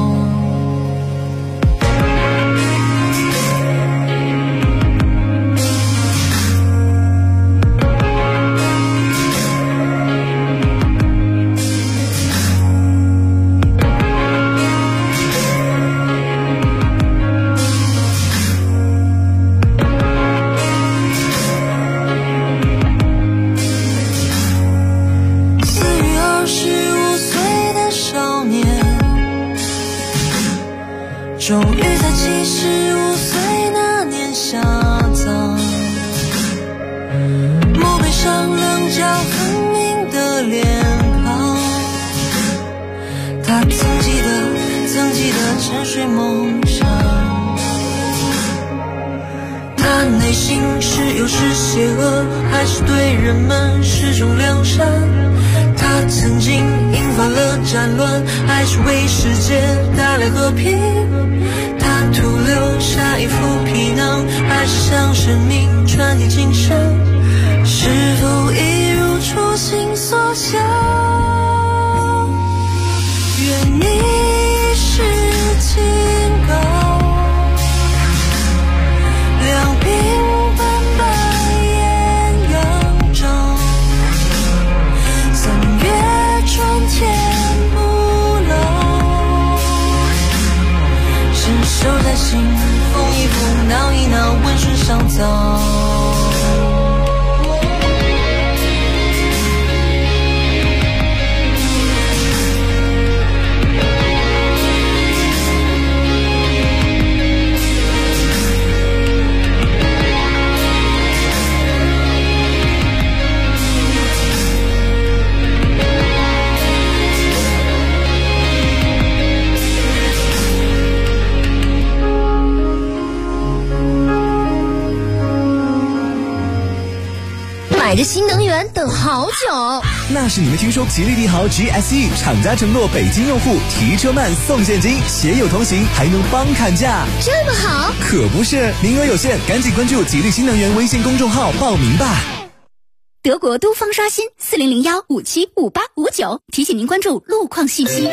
终于在75岁那年下葬，墓碑上棱角分明的脸庞，他曾记得沉睡梦乡。他内心是有时邪恶，还是对人们是种良善？他曾经引发了战乱，还是为世界带来和平？他徒留下一副皮囊，还是向生命传递精神？是否一如初心所想？愿你是清高，两鬓斑白艳阳照，三月春天不老，伸手在心，风一风，闹一闹，温顺上早。 买着新能源等好久， 那是你们听说吉利帝豪 GSE 厂家承诺北京用户提车慢送现金，携友同行还能帮砍价， 这么好？ 可不是，名额有限，赶紧关注吉利新能源微信公众号报名吧。 德国都方刷新4001575859，提醒您关注路况信息。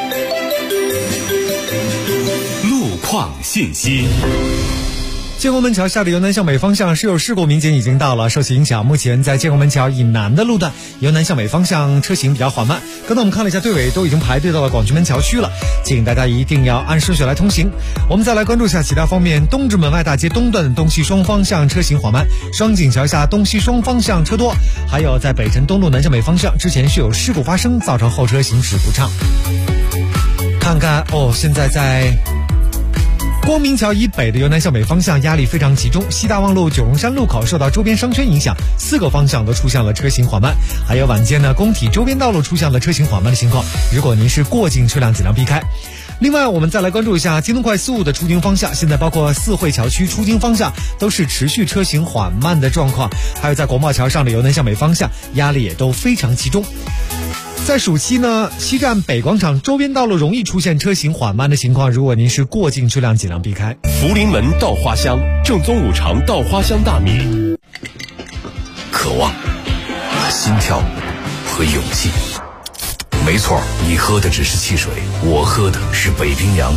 路况信息。 建国门桥下的由南向北方向是有事故，民警已经到了，受其影响，目前在建国门桥以南的路段由南向北方向车行比较缓慢。刚才我们看了一下队尾，都已经排队到了广渠门桥区了，请大家一定要按顺序来通行。我们再来关注一下其他方面，东直门外大街东段东西双方向车行缓慢，双井桥下东西双方向车多，还有在北辰东路南向北方向之前是有事故发生，造成后车行驶不畅。看看现在在光明桥以北的由南向北方向压力非常集中，西大望路九龙山路口受到周边商圈影响，4个方向都出现了车行缓慢。还有晚间呢，工体周边道路出现了车行缓慢的情况，如果您是过境车辆尽量避开。另外我们再来关注一下京东快速的出京方向，现在包括四惠桥区出京方向都是持续车行缓慢的状况，还有在国贸桥上的由南向北方向压力也都非常集中。在暑期呢，西站北广场周边道路容易出现车行缓慢的情况，如果您是过境车辆尽量避开。 福临门稻花香，正宗五常稻花香大米。 渴望、心跳和勇气。没错，你喝的只是汽水，我喝的是北冰洋。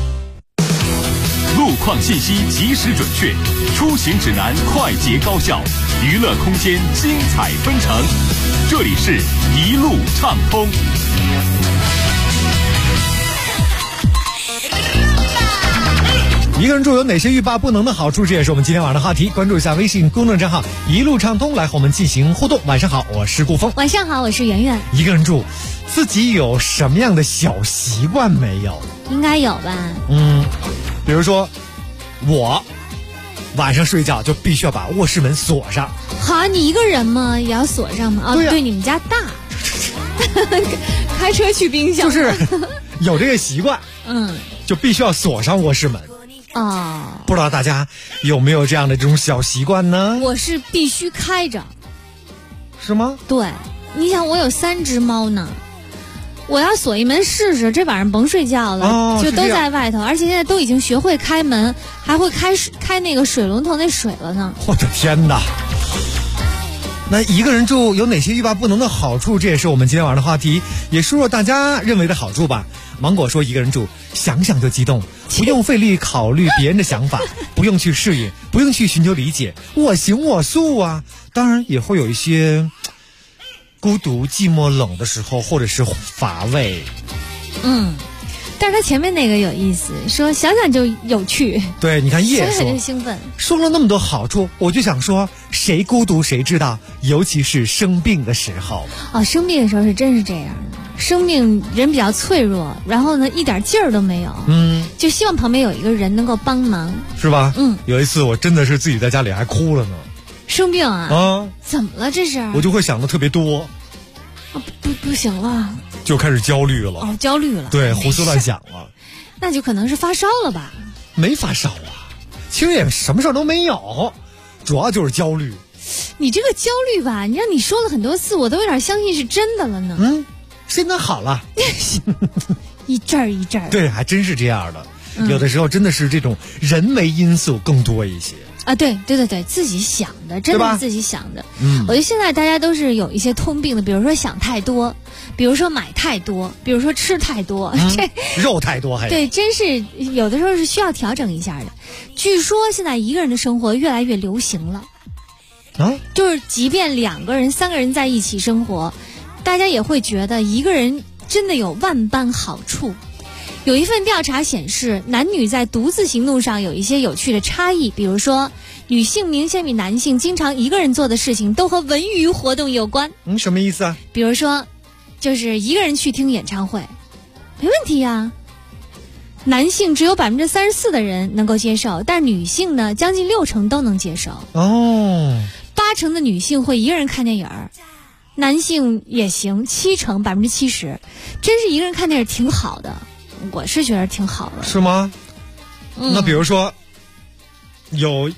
路况信息及时准确，出行指南快捷高效，娱乐空间精彩纷呈。这里是一路畅通。 一个人住有哪些欲罢不能的好处？这也是我们今天晚上的话题。关注一下微信公众账号一路畅通，来和我们进行互动。晚上好，我是顾峰。 晚上好，我是圆圆。 一个人住，自己有什么样的小习惯没有？ 应该有吧。 比如说我晚上睡觉就必须要把卧室门锁上。 好，你一个人吗？也要锁上吗？对，你们家大。开车去冰箱。 就是有这个习惯，就必须要锁上卧室门。不知道大家有没有这样的这种小习惯呢？ 我是必须开着。 是吗？ 对，你想我有3只猫呢，我要锁一门试试，这晚上甭睡觉了，就都在外头，而且现在都已经学会开门，还会开那个水龙头那水了呢。 我的天哪！那一个人住有哪些欲罢不能的好处？这也是我们今天晚上的话题，也说说大家认为的好处吧。芒果说，一个人住想想就激动，不用费力考虑别人的想法，不用去适应，不用去寻求理解，我行我素啊。当然也会有一些孤独寂寞冷的时候，或者是乏味。 但是他前面那个有意思，说想想就有趣。 对，你看叶说想想就兴奋， 说了那么多好处，我就想说，谁孤独谁知道，尤其是生病的时候。 生病的时候是真是这样的，生病人比较脆弱，然后呢一点劲儿都没有，就希望旁边有一个人能够帮忙， 是吧？有一次我真的是自己在家里还哭了呢。 生病啊？怎么了这是？ 我就会想的特别多。 不行了， 就开始焦虑了。 焦虑了， 对，胡思乱想了。 那就可能是发烧了吧？ 没发烧啊，其实也什么事儿都没有，主要就是焦虑。 你这个焦虑吧，你让你说了很多次，我都有点相信是真的了呢。 现在好了， 一阵儿一阵儿。 对，还真是这样的。有的时候真的是这种人为因素更多一些。 对，自己想的，真的是自己想的。我觉得现在大家都是有一些通病的，比如说想太多，比如说买太多，比如说吃太多， 肉太多，还对，真是有的时候是需要调整一下的。据说现在一个人的生活越来越流行了，就是即便2个人、3个人在一起生活，大家也会觉得一个人真的有万般好处。有一份调查显示，男女在独自行动上有一些有趣的差异，比如说女性明显比男性经常一个人做的事情都和文娱活动有关。 什么意思啊？ 比如说就是一个人去听演唱会，没问题呀。男性只有34%的人能够接受，但女性呢将近60%都能接受。80%的女性会一个人看电影，男性也行，70%，真是一个人看电影挺好的。我是觉得挺好的。 是吗？那比如说有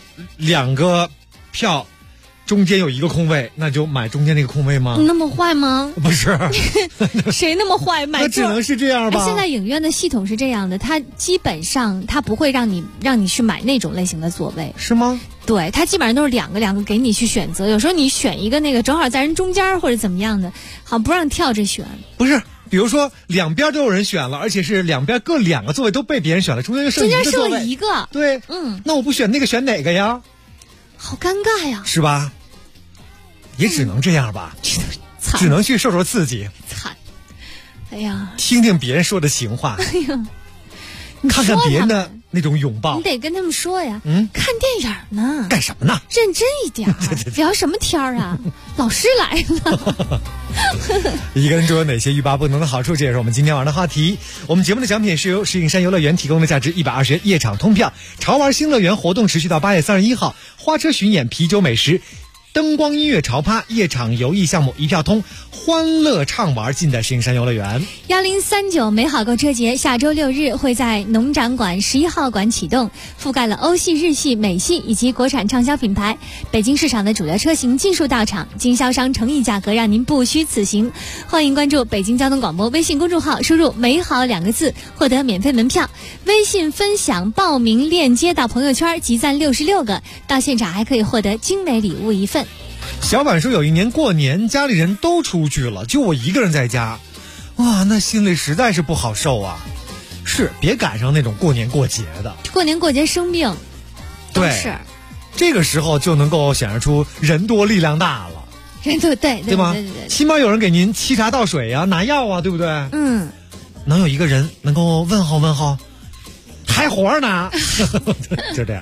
2个票，中间有1个空位，那就买中间那个空位吗？ 那么坏吗？ 不是。 谁那么坏？买那只能是这样吧。 现在影院的系统是这样的，它基本上它不会让你去买那种类型的座位。 是吗？ 对，它基本上都是两个给你去选择，有时候你选一个那个正好在人中间或者怎么样的，好不让跳着选。 不是，比如说两边都有人选了，而且是两边各2个座位都被别人选了，中间剩了一个。 对，那我不选那个选哪个呀？ 好尴尬呀， 是吧？也只能这样吧，只能去受刺激。 惨，哎呀， 听听别人说的情话， 哎呀， 看看别人的那种拥抱， 你得跟他们说呀。看电影呢， 干什么呢？ 认真一点，聊什么天啊？老师来了。 一个人住有哪些欲罢不能的好处？这也是我们今天晚上的话题。我们节目的奖品是由石景山游乐园提供的价值120元夜场通票，潮玩新乐园活动持续到8月31号，花车巡演、啤酒美食、灯光音乐潮趴、夜场游艺项目一票通，欢乐畅玩尽在石景山游乐园。 1039美好购车节下周6日会在农展馆11号馆启动，覆盖了欧系、日系、美系以及国产畅销品牌，北京市场的主流车型尽数到场，经销商诚意价格让您不虚此行。欢迎关注北京交通广播微信公众号，输入美好2个字获得免费门票，微信分享报名链接到朋友圈，集赞66个，到现场还可以获得精美礼物1份。 小婉说有一年过年家里人都出去了，就我一个人在家，哇，那心里实在是不好受啊。是，别赶上那种过年过节的， 过年过节生病， 对， 是这个时候就能够显示出人多力量大了， 人多，对吗？起码有人给您沏茶倒水啊，拿药啊，对不对？能有一个人能够问候问候，还活着呢。就这样。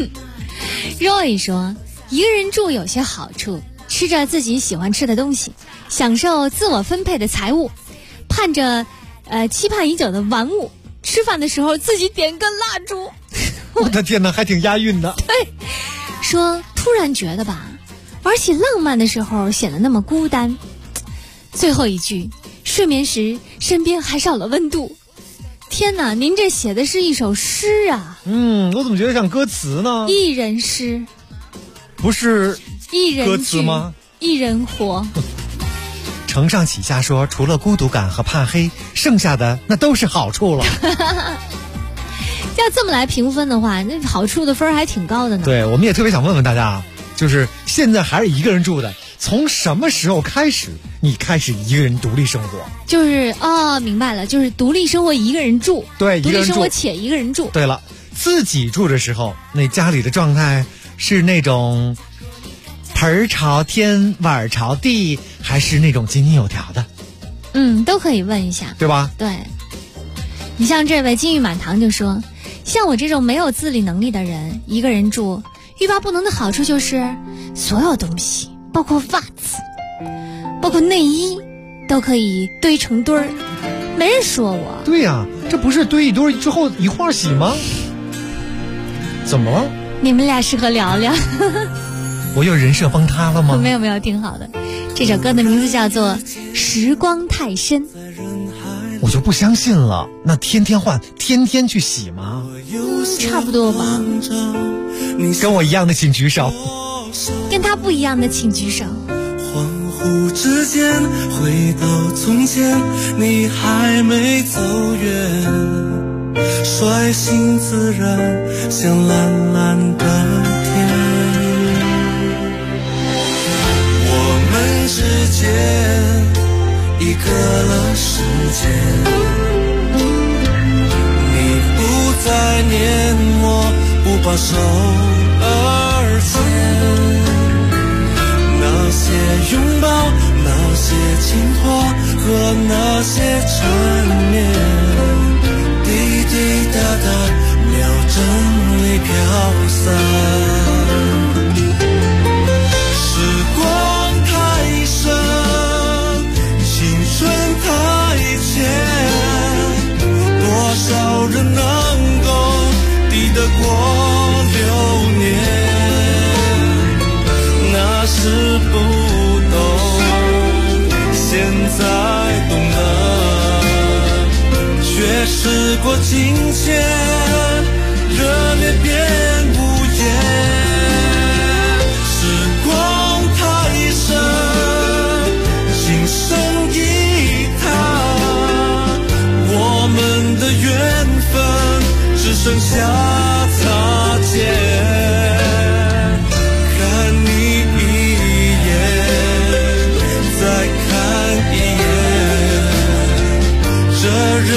Roy 说一个人住有些好处，吃着自己喜欢吃的东西，享受自我分配的财物，盼着期盼已久的玩物，吃饭的时候自己点根蜡烛。 我的天哪，还挺押韵的。 对，说突然觉得吧，玩起浪漫的时候显得那么孤单。最后一句，睡眠时身边还少了温度。天哪，您这写的是一首诗啊。 我怎么觉得像歌词呢？ 一人诗不是歌词吗？ 一人活。 承上启下说，除了孤独感和怕黑，剩下的那都是好处了。 要这么来评分的话，那好处的分还挺高的呢。 对，我们也特别想问问大家，就是现在还是一个人住的，从什么时候开始你开始一个人独立生活？ 就是明白了，就是独立生活一个人住。 对， 独立生活且一个人住。 对了，自己住的时候，那家里的状态是那种盆儿朝天碗儿朝地，还是那种井井有条的？ 都可以问一下， 对吧？ 对。你像这位金玉满堂就说，像我这种没有自理能力的人，一个人住欲罢不能的好处就是所有东西，包括袜子，包括内衣，都可以堆成堆儿，没人说我。 对呀，这不是堆一堆之后一块儿洗吗？怎么了？ 你们俩适合聊聊。 我又人设崩塌了吗？ 没有，挺好的。这首歌的名字叫做《时光太深》。 我就不相信了，那天天换，天天去洗吗？ 差不多吧。 跟我一样的请举手， 跟他不一样的请举手。 恍惚之间回到从前，你还没走远，率性自然像蓝蓝的天，我们之间已隔了时间，你不再念我，不把手而牵，那些拥抱，那些情话和那些缠绵，滴滴答答，秒针里飘散。时光太深，青春太浅，多少人能够抵得过流年？那时不懂，现在懂了，却时过境迁，热烈变无言。时光太深，情深一叹，我们的缘分只剩下擦肩。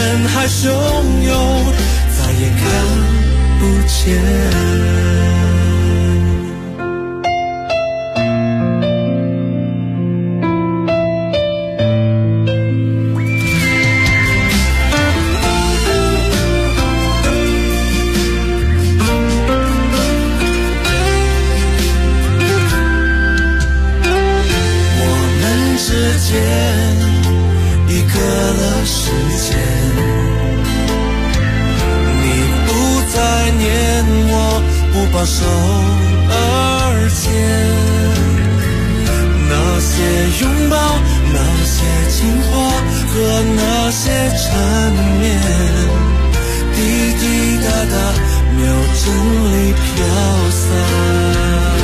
人海汹涌，再也看不见。已隔了时间，你不再念我，不把手而牵。那些拥抱，那些情话和那些缠绵，滴滴答答，秒针里飘散。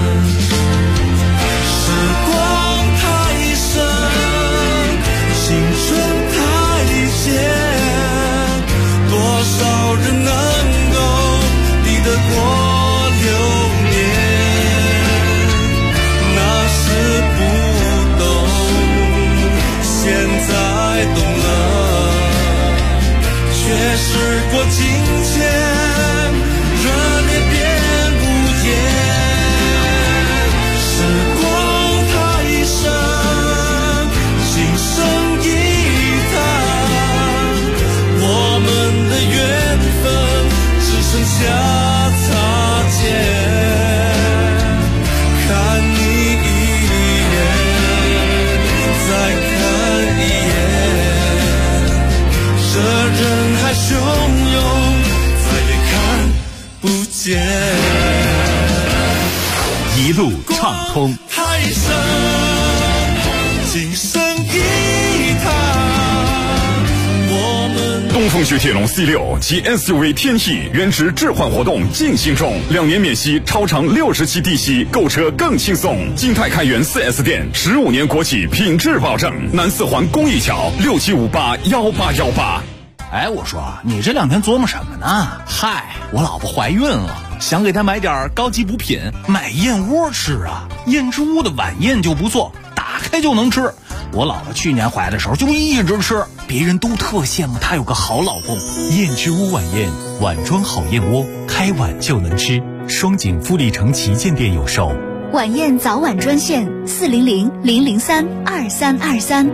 青春太险，多少人能够抵得过流年？那时不懂，现在懂了，却时过境迁，热烈变无言。时光太深，今生剩下擦肩，看你一眼，再看一眼，这人海汹涌，再也看不见。 一路畅通， 太深，今生一趟。 东风雪铁龙 C6 及 SUV 天翼原值置换活动进行中，2年免息，超长60期低息，购车更轻松。金泰开元 4S 店，15年国企品质保证。南四环公益桥67581818。 哎，我说你这2天琢磨什么呢？嗨，我老婆怀孕了，想给她买点高级补品，买燕窝吃啊。燕之屋的晚宴就不错，打开就能吃。我姥姥去年怀的时候就一直吃，别人都特羡慕她有个好老公。 燕之屋晚宴，碗装好燕窝，开碗就能吃。双井富力城旗舰店有售。 晚宴早晚专线400-003-2323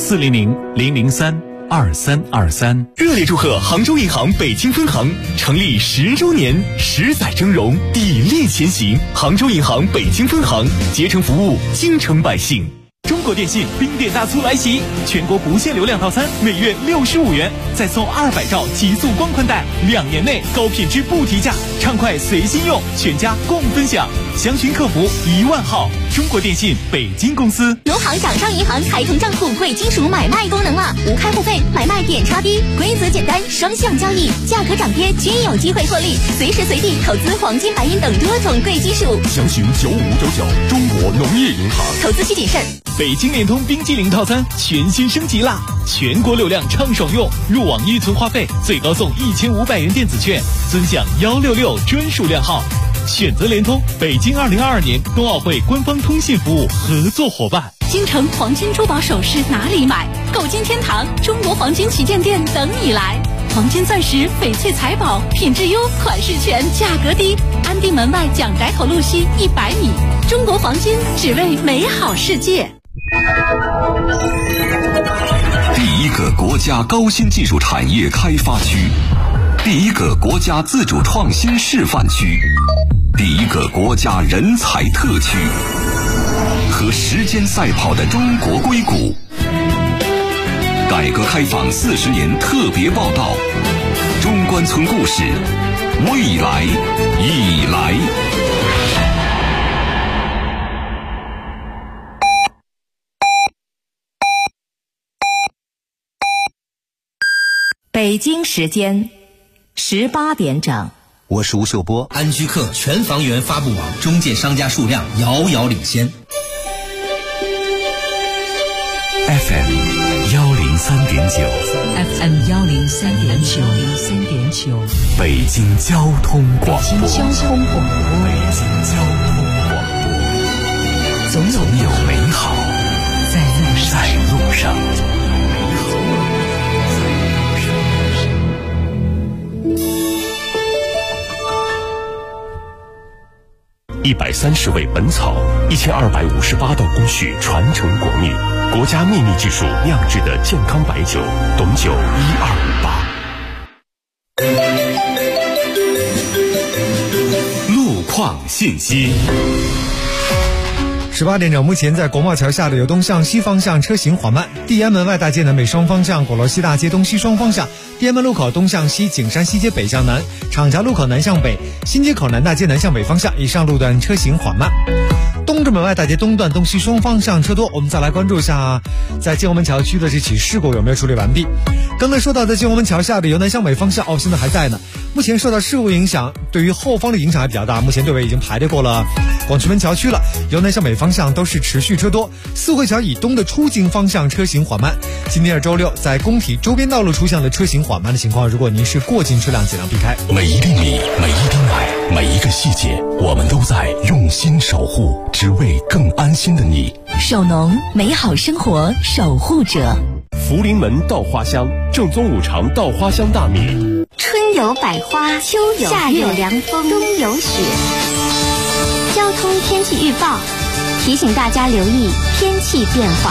400-003-2323。 热烈祝贺杭州银行北京分行成立10周年，10载峥嵘，砥砺前行。杭州银行北京分行竭诚服务京城百姓。中国电信冰点大促来袭，全国不限流量套餐每月65元，再送200兆极速光宽带，2年内高品质不提价，畅快随心用，全家共分享。详询客服10000号。中国电信北京公司。 农行掌上银行开通账户贵金属买卖功能了，无开户费，买卖点差低，规则简单，双向交易，价格涨跌均有机会获利，随时随地投资黄金、白银等多种贵金属。 详询9599中国农业银行。 投资需谨慎。 北京联通冰激凌套餐全新升级啦！全国流量畅爽用，入网预存话费最高送1500元电子券，尊享166专属量号。选择联通，北京2022年冬奥会官方通信服务合作伙伴。 京城黄金珠宝首饰哪里买？购金天堂中国黄金旗舰店等你来。黄金钻石、翡翠财宝，品质优，款式全，价格低。安定门外蒋宅口路西100米。中国黄金，只为美好世界。 第一个国家高新技术产业开发区，第一个国家自主创新示范区，第一个国家人才特区，和时间赛跑的中国硅谷。改革开放40年特别报道，中关村故事，未来已来。 北京时间18点整。 我是吴秀波。安居客全房源发布网中介商家数量遥遥领先。 FM 103.9 北京交通广播。总有美好在路上。 130味本草，1258道工序传承国秘，国家秘密技术酿制的健康白酒，董酒1258。路况信息。 18点整，目前在国贸桥下的由东向西方向车行缓慢，地安门外大街南北双方向，鼓楼西大街东西双方向，地安门路口东向西，景山西街北向南，厂桥路口南向北，新街口南大街南向北方向，以上路段车行缓慢。东直门外大街东段东西双方向车多。我们再来关注一下在建国门桥区的这起事故有没有处理完毕。刚才说到在建国门桥下的由南向北方向，现在还在呢。目前受到事故影响，对于后方的影响还比较大，目前队尾已经排队过了广渠门桥区了，由南向北方向都是持续车多，四惠桥以东的出京方向车行缓慢。今天是周六，在工体周边道路出现了车行缓慢的情况，如果您是过境车辆，尽量避开。 每一粒米，每一滴奶，每一个细节，我们都在用心守护，只为更安心的你。 首农，美好生活守护者。 福临门稻花香，正宗五常稻花香大米。 春有百花，秋有夏有凉风，冬有雪。交通天气预报提醒大家留意天气变化。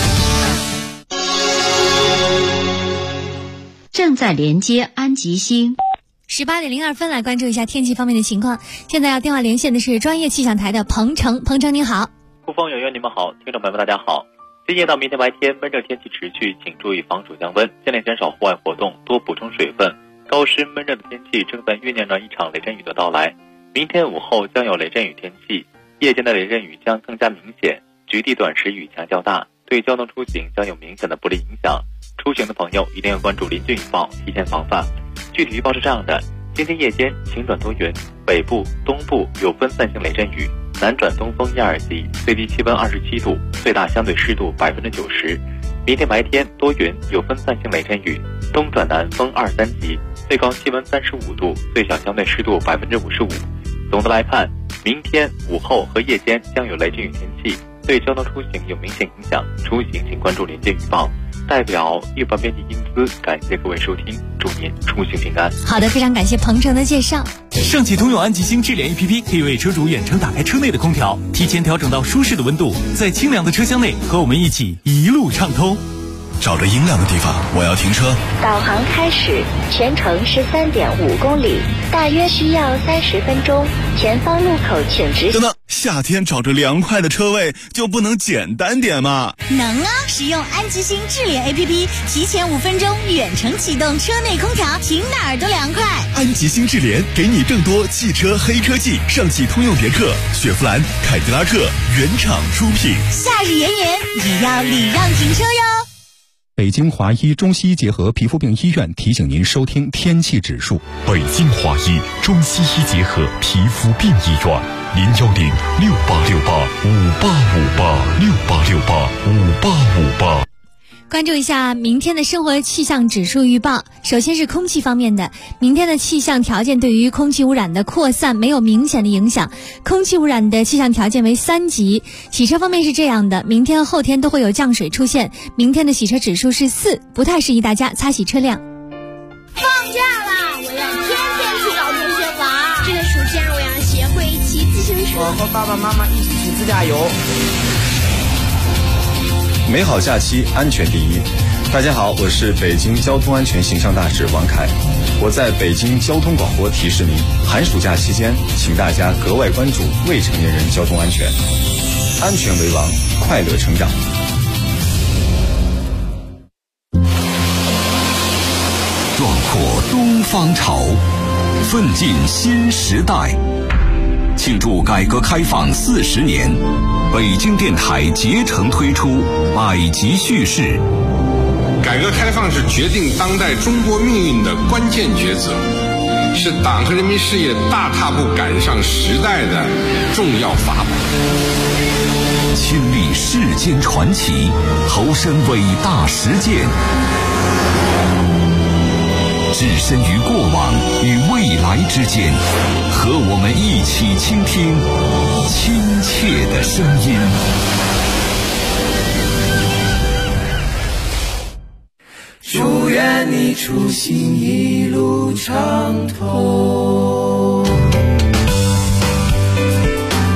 正在连接安吉星。 18点02分，来关注一下天气方面的情况。现在要电话连线的是专业气象台的彭程，彭程您好。 顾峰、圆圆你们好，听众朋友们大家好。今夜到明天白天闷热天气持续，请注意防暑降温，尽量减少户外活动，多补充水分。高湿闷热的天气正在酝酿着一场雷阵雨的到来，明天午后将有雷阵雨天气，夜间的雷阵雨将更加明显，局地短时雨强较大，对交通出行将有明显的不利影响。出行的朋友一定要关注临近预报，提前防范。具体预报是这样的：今天夜间晴转多云，北部、东部有分散性雷阵雨，南转东风1、2级，最低气温27度，最大相对湿度90%。明天白天多云，有分散性雷阵雨，东转南风2、3级，最高气温35度，最小相对湿度55%。总的来看，明天午后和夜间将有雷阵雨天气，对交通出行有明显影响，出行请关注临近预报。代表预报编辑英姿，感谢各位收听，祝您出行平安。 好的，非常感谢彭程的介绍。 上汽通用安吉星智联 APP 可以为车主远程打开车内的空调，提前调整到舒适的温度，在清凉的车厢内和我们一起一路畅通。 找着阴凉的地方，我要停车。 导航开始，全程是3.5公里，大约需要30分钟。前方路口请直行。 等等，夏天找着凉快的车位就不能简单点吗？ 能啊！使用安吉星智联 APP， 提前5分钟远程启动车内空调，停哪儿都凉快。 安吉星智联给你更多汽车黑科技，上汽通用别克、雪佛兰、凯迪拉克原厂出品。 夏日炎炎，也要礼让停车哟。 北京华医中西医结合皮肤病医院提醒您收听天气指数。 北京华医中西医结合皮肤病医院，010-6868-5858，6868-5858。 关注一下明天的生活气象指数预报。首先是空气方面的，明天的气象条件对于空气污染的扩散没有明显的影响，空气污染的气象条件为3级。洗车方面是这样的，明天和后天都会有降水出现，明天的洗车指数是4，不太适宜大家擦洗车辆。 放假啦，我要天天去找同学玩。这个暑假我要学会骑自行车。 我和爸爸妈妈一起去自驾游。 美好假期，安全第一。大家好，我是北京交通安全形象大使王凯。我在北京交通广播提示您，寒暑假期间，请大家格外关注未成年人交通安全，安全为王，快乐成长。 壮阔东方潮，奋进新时代。庆祝改革开放40年，北京电台竭诚推出百集叙事。 改革开放是决定当代中国命运的关键抉择，是党和人民事业大踏步赶上时代的重要法宝。 亲历世间传奇，投身伟大实践，置身于过往与未来之间，和我们一起倾听亲切的声音。 祝愿你出行一路畅通。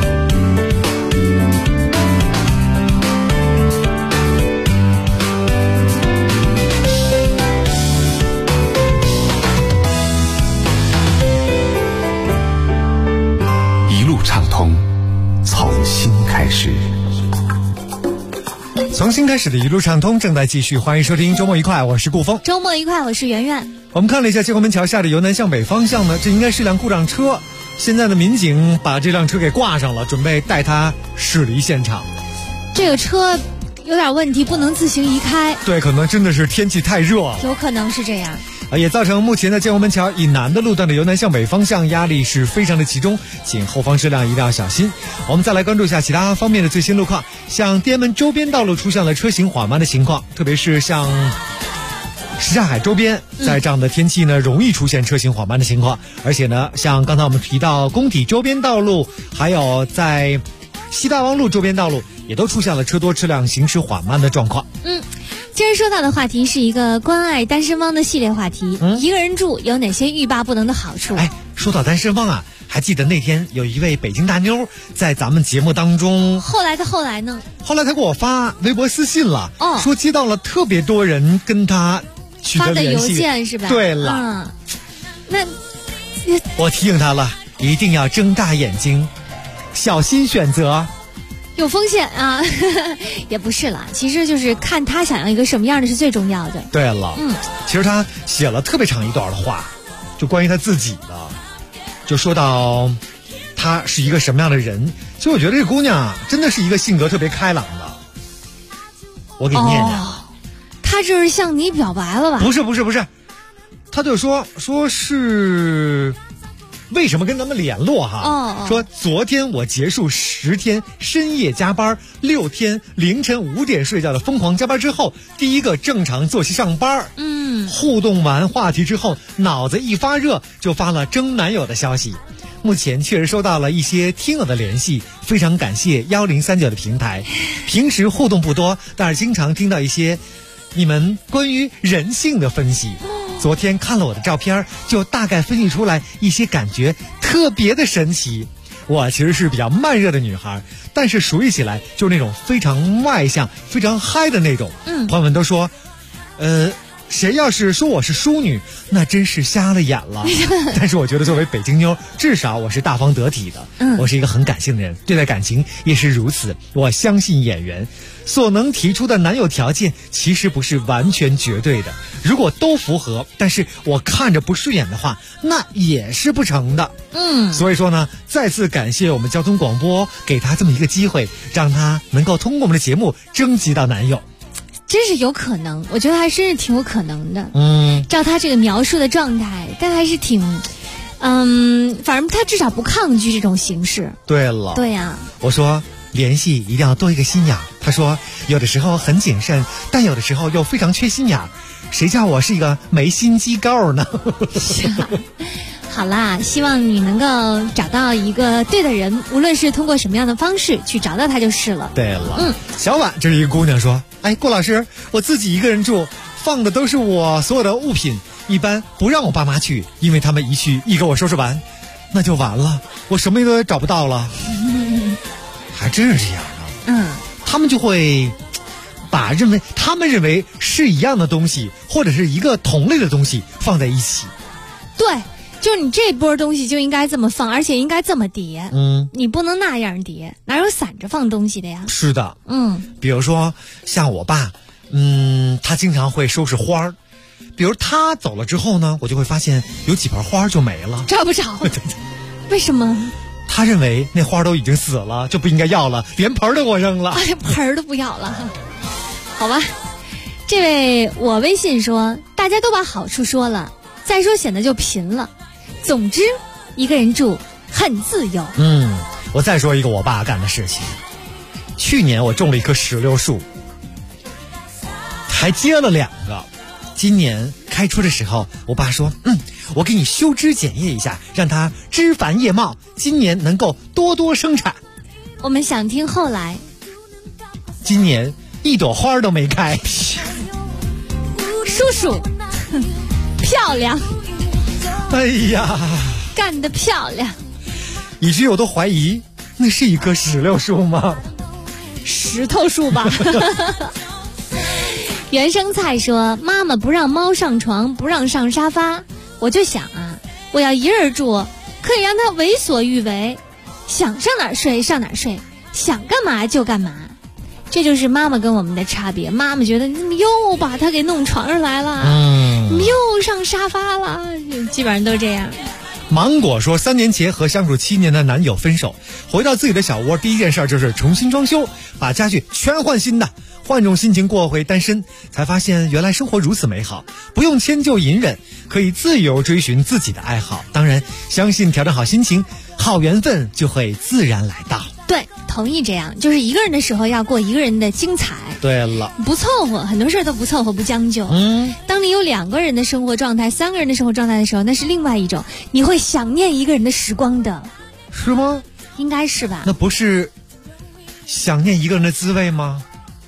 重新开始的一路畅通正在继续，欢迎收听周末愉快，我是顾峰。 周末愉快，我是圆圆。 我们看了一下街口门桥下的由南向北方向呢，这应该是辆故障车。现在的民警把这辆车给挂上了，准备带它驶离现场。 这个车有点问题，不能自行移开。 对，可能真的是天气太热了， 有可能是这样。 也造成目前在建国门桥以南的路段的由南向北方向压力是非常的集中，请后方车辆一定要小心。我们再来关注一下其他方面的最新路况，像天安门周边道路出现了车行缓慢的情况，特别是像什刹海周边，在这样的天气呢，容易出现车行缓慢的情况。而且呢，像刚才我们提到工体周边道路，还有在西大王路周边道路，也都出现了车多车辆行驶缓慢的状况。 今儿说到的话题是一个关爱单身汪的系列话题。一个人住有哪些欲罢不能的好处？ 说到单身汪啊，还记得那天有一位北京大妞在咱们节目当中，后来呢？后来她给我发微博私信了，说接到了特别多人跟她取得联系， 发的邮件是吧？ 对了， 那我提醒她了，一定要睁大眼睛，小心选择。 有风险啊，也不是啦，其实就是看他想要一个什么样的是最重要的。 对了，其实他写了特别长一段的话，就关于他自己的，就说到他是一个什么样的人。其实我觉得这个姑娘啊，真的是一个性格特别开朗的。我给你念念， 他这是向你表白了吧？ 不是，他就说是。为什么跟咱们联络哈？说昨天我结束10天深夜加班，6天凌晨5点睡觉的疯狂加班之后，第一个正常作息上班。互动完话题之后，脑子一发热，就发了征男友的消息。目前确实收到了一些听友的联系，非常感谢1039的平台。平时互动不多，但是经常听到一些你们关于人性的分析。昨天看了我的照片，就大概分析出来一些感觉特别的神奇。我其实是比较慢热的女孩，但是熟悉起来就是那种非常外向非常嗨的那种。朋友们都说谁要是说我是淑女，那真是瞎了眼了。但是我觉得作为北京妞，至少我是大方得体的。我是一个很感性的人，对待感情也是如此。我相信演员所能提出的男友条件其实不是完全绝对的，如果都符合，但是我看着不顺眼的话，那也是不成的。所以说呢，再次感谢我们交通广播给他这么一个机会，让他能够通过我们的节目征集到男友。 真是有可能，我觉得还真是挺有可能的。照他这个描述的状态，但还是挺反正他至少不抗拒这种形式。 对了， 对呀， 我说联系一定要多一个心眼。他说有的时候很谨慎，但有的时候又非常缺心眼，谁叫我是一个没心机构呢？ 好啦，希望你能够找到一个对的人，无论是通过什么样的方式去找到他就是了。 对了，小婉，这是一个姑娘说，顾老师，我自己一个人住，放的都是我所有的物品，一般不让我爸妈去，因为他们一去一给我收拾完，那就完了，我什么都找不到了。还真是这样啊。他们就会把他们认为是一样的东西，或者是一个同类的东西放在一起。 对，就是你这波东西就应该这么放，而且应该这么叠。你不能那样叠，哪有散着放东西的呀？ 是的。比如说像我爸，他经常会收拾花儿，比如他走了之后呢，我就会发现有几盆花就没了。 找不着。为什么？ 他认为那花都已经死了，就不应该要了，连盆都给我扔了。 盆都不要了。好吧，这位我微信说，大家都把好处说了，再说显得就贫了。总之，一个人住很自由。 我再说一个我爸干的事情。去年我种了一棵石榴树，还结了2个。今年开春的时候，我爸说，我给你修枝剪叶一下，让它枝繁叶茂，今年能够多多生产。 我们想听后来。 今年一朵花都没开。 叔叔漂亮。 哎呀， 干得漂亮。 以至于我都怀疑那是一棵石榴树吗？ 石头树吧。原生菜说，妈妈不让猫上床，不让上沙发，我就想啊，我要一人住，可以让它为所欲为，想上哪儿睡上哪儿睡，想干嘛就干嘛。 这就是妈妈跟我们的差别。妈妈觉得你怎么又把他给弄床上来了，你又上沙发了，基本上都这样。 芒果说，3年前和相处7年的男友分手，回到自己的小窝，第一件事就是重新装修，把家具全换新的，换种心情过回单身，才发现原来生活如此美好，不用迁就隐忍，可以自由追寻自己的爱好。当然，相信调整好心情，好缘分就会自然来到。 对，同意这样，就是一个人的时候要过一个人的精彩。 对了， 不凑合，很多事儿都不凑合不将就。当你有2个人的生活状态、3个人的生活状态的时候，那是另外一种，你会想念一个人的时光的。 是吗？ 应该是吧。 那不是想念一个人的滋味吗？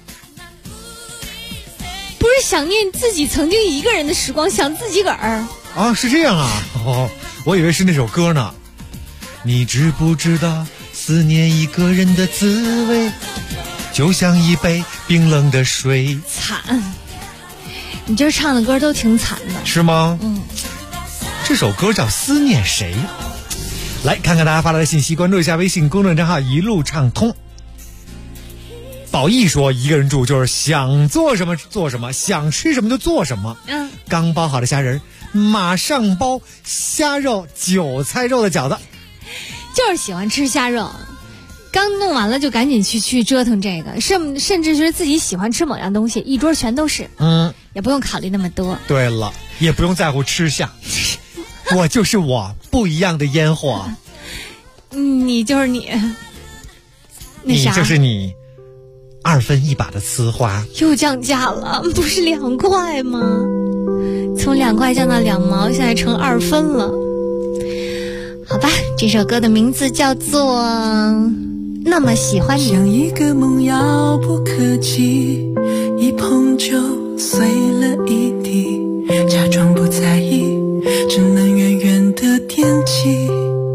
不是想念自己曾经一个人的时光，想自己个儿啊？是这样啊？哦，我以为是那首歌呢。你知不知道思念一个人的滋味，就像一杯冰冷的水。 惨，你这唱的歌都挺惨的。 是吗？这首歌叫《思念谁》。来看看大家发来的信息，关注一下微信公众账号一路畅通。宝义说，一个人住就是想做什么做什么，想吃什么就做什么。刚包好的虾仁，马上包虾肉、韭菜肉的饺子。 就是喜欢吃虾肉，刚弄完了就赶紧去折腾这个，甚至是自己喜欢吃某样东西，一桌全都是。也不用考虑那么多。 对了，也不用在乎吃相。我就是我，不一样的烟火。 你就是你， 你就是你，2分1把的呲花。 又降价了，不是2块吗？从2块降到2毛，现在成2分了。好吧，这首歌的名字叫做《那么喜欢你》。 像一个梦遥不可及，一碰就碎了一地，假装不在意，只能远远的惦记。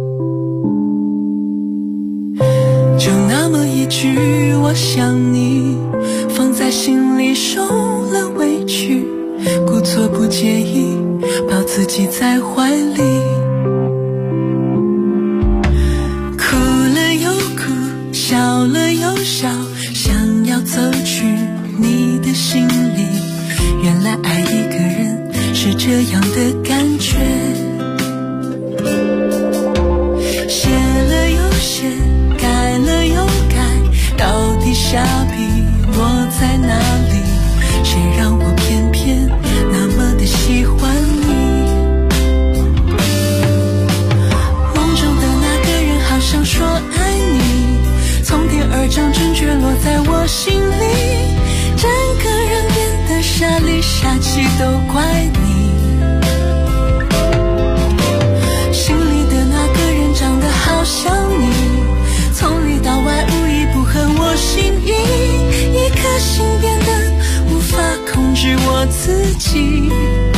就那么一句我想你，放在心里受了委屈，故作不介意，抱自己在怀里。笑了又笑，想要走去你的心里，原来爱一个人是这样的感觉。写了又写，改了又改，到底下笔落在哪里？谁让我偏偏那么的喜欢你？梦中的那个人好像说爱你，从天而降，准确落在我心里，整个人变得傻里傻气，都怪你。心里的那个人长得好像你，从里到外无一不合我心意，一颗心变得无法控制我自己。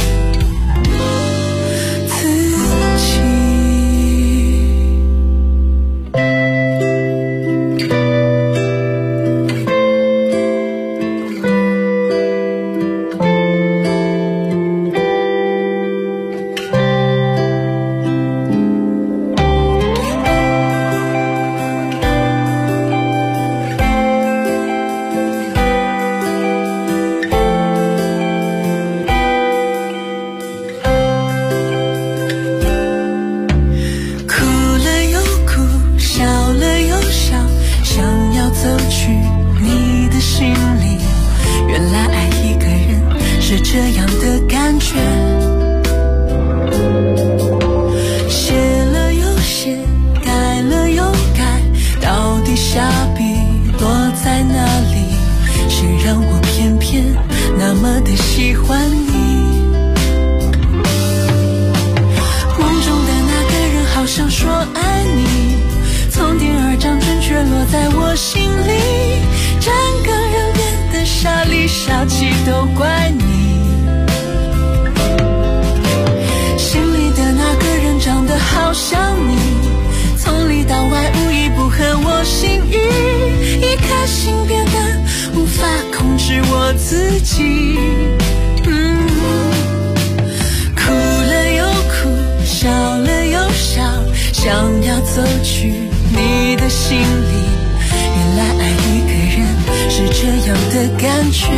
想要走去你的心里，原来爱一个人是这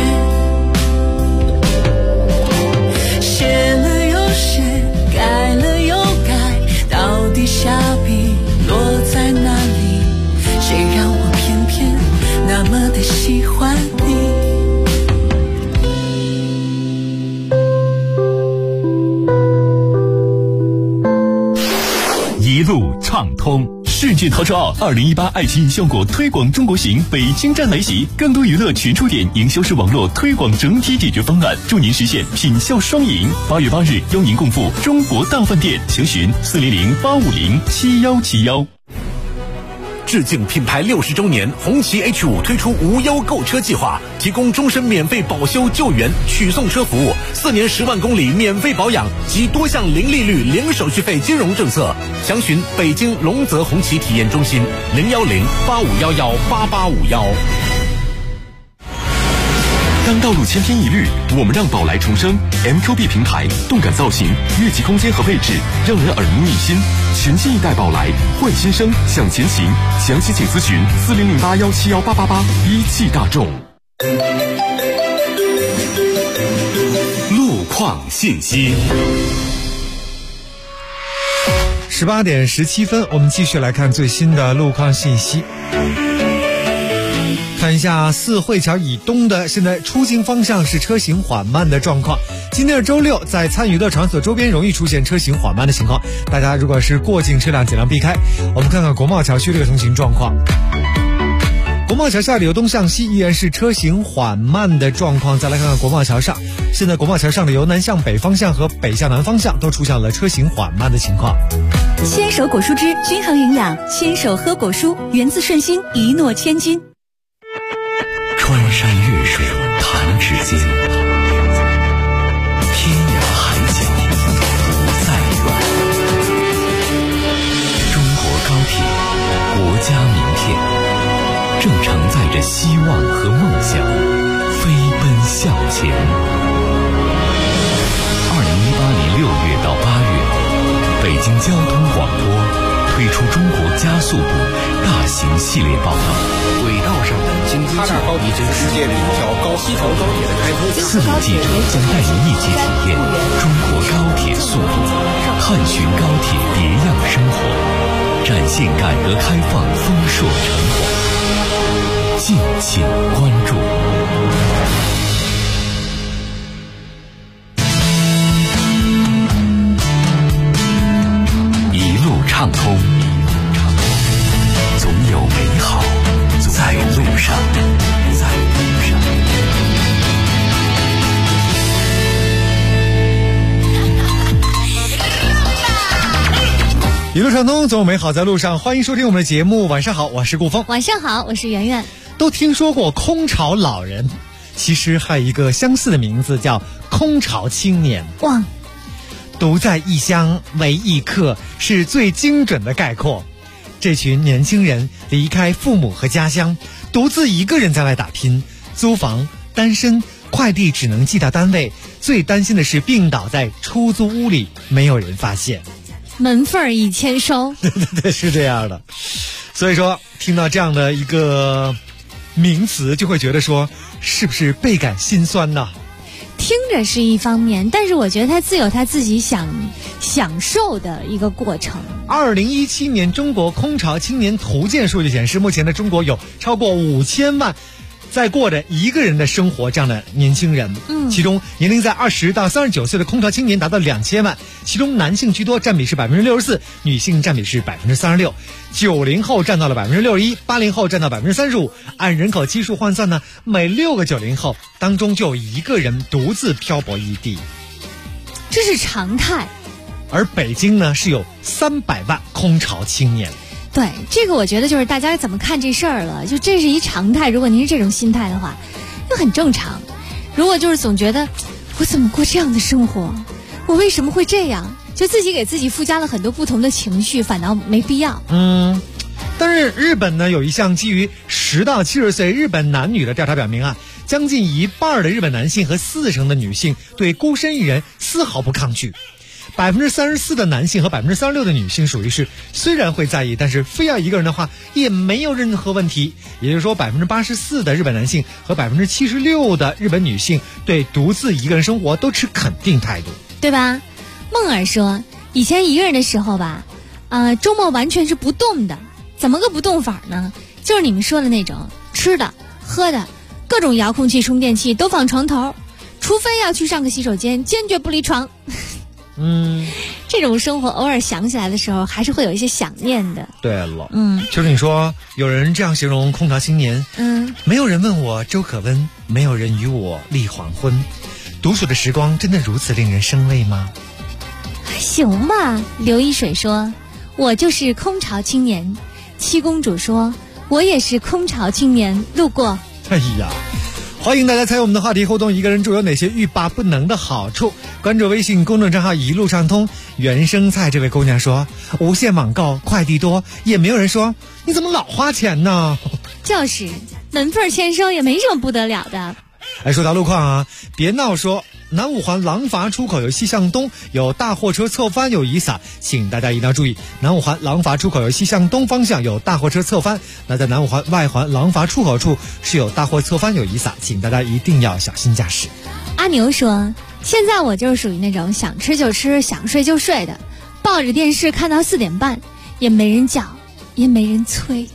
写了又写，改了又改，到底下笔落在哪里？谁让我偏偏那么的喜欢你？ 一路畅通。世界陶烧奥2018爱奇艺效果推广中国行北京站来袭，更多娱乐全触点营销式网络推广整体解决方案，助您实现品效双赢。8月8日，邀您共赴中国大饭店，详询400-850-7171。 致敬品牌60周年，红旗 H5 推出无忧购车计划，提供终身免费保修救援、取送车服务，4年10万公里免费保养及多项零利率、零手续费金融政策。详询北京龙泽红旗体验中心010-8511-8851。 当道路千篇一律，我们让宝来重生。MQB 平台，动感造型，越级空间和配置，让人耳目一新。全新一代宝来，换新生，向前行。详细请咨询4008171888。一汽大众。路况信息。 18点17分，我们继续来看最新的路况信息。看一下四惠桥以东的现在出京方向是车行缓慢的状况。今天是周六，在参与乐场所周边容易出现车行缓慢的情况，大家如果是过境车辆尽量避开。我们看看国贸桥区这个通行状况。国贸桥下里由东向西依然是车行缓慢的状况。再来看看国贸桥上，现在国贸桥上的由南向北方向和北向南方向都出现了车行缓慢的情况。 牵手果蔬汁均衡营养，牵手喝果蔬，源自顺心，一诺千金。 穿山越水弹指间，天涯海角不再远。中国高铁，国家名片，正承载着希望和梦想，飞奔向前。2018年6月到8月，北京交通广播推出中国加速度大型系列报道。轨道上的京津冀已经世界的一条西条高铁的开通。4名记者将带您一起体验中国高铁速度，探寻高铁别样生活，展现改革开放丰硕成果。敬请关注。一路畅通，总有美好在路上。 一路畅通，总有美好在路上。欢迎收听我们的节目。晚上好，我是顾峰。 晚上好，我是圆圆。 都听说过空巢老人，其实还有一个相似的名字叫空巢青年。 哇， 独在异乡为异客是最精准的概括。这群年轻人离开父母和家乡，独自一个人在外打拼，租房、单身、快递只能寄到单位，最担心的是病倒在出租屋里，没有人发现。 门缝已签收。 对，是这样的。所以说听到这样的一个名词，就会觉得说是不是倍感心酸呢？ 听着是一方面，但是我觉得他自有他自己享受的一个过程。 2017年中国空巢青年图鉴数据显示，目前的中国有超过5000万在过着一个人的生活这样的年轻人，其中年龄在20到39岁的空巢青年达到2000万，其中男性居多，占比是64%，女性占比是36%，90后占到了61%，80后占到35%。按人口基数换算呢，每6个90后当中就有一个人独自漂泊异地， 这是常态。 而北京呢是有300万空巢青年。 对，这个我觉得就是大家怎么看这事儿了，就这是一常态。如果您是这种心态的话，就很正常。如果就是总觉得我怎么过这样的生活，我为什么会这样，就自己给自己附加了很多不同的情绪，反倒没必要。 但是日本呢有一项基于10到70岁日本男女的调查表明啊，将近1半的日本男性和40%的女性对孤身一人丝毫不抗拒。 34%的男性和36%的女性属于是虽然会在意，但是非要一个人的话也没有任何问题。也就是说84%的日本男性和76%的日本女性对独自一个人生活都持肯定态度， 对吧？梦儿说以前一个人的时候吧，周末完全是不动的。怎么个不动法呢？就是你们说的那种，吃的喝的各种遥控器充电器都放床头，除非要去上个洗手间，坚决不离床。这种生活偶尔想起来的时候还是会有一些想念的。 对了，就是你说有人这样形容空巢青年，没有人问我粥可温，没有人与我立黄昏，独处的时光真的如此令人生畏吗？ 行吧。刘一水说我就是空巢青年。七公主说我也是空巢青年，路过。 哎呀，欢迎大家参与我们的话题互动，一个人住有哪些欲罢不能的好处？关注微信公众账号一路畅通。原生菜这位姑娘说无限网购，快递多，也没有人说你怎么老花钱呢？ 就是门缝签收也没什么不得了的。 说到路况啊，别闹说南五环廊坊出口有西向东有大货车侧翻有雨伞，请大家一定要注意，南五环廊坊出口有西向东方向有大货车侧翻，那在南五环外环廊坊出口处是有大货侧翻有雨伞，请大家一定要小心驾驶。 阿牛说现在我就是属于那种想吃就吃想睡就睡的，抱着电视看到4点半，也没人叫也没人催。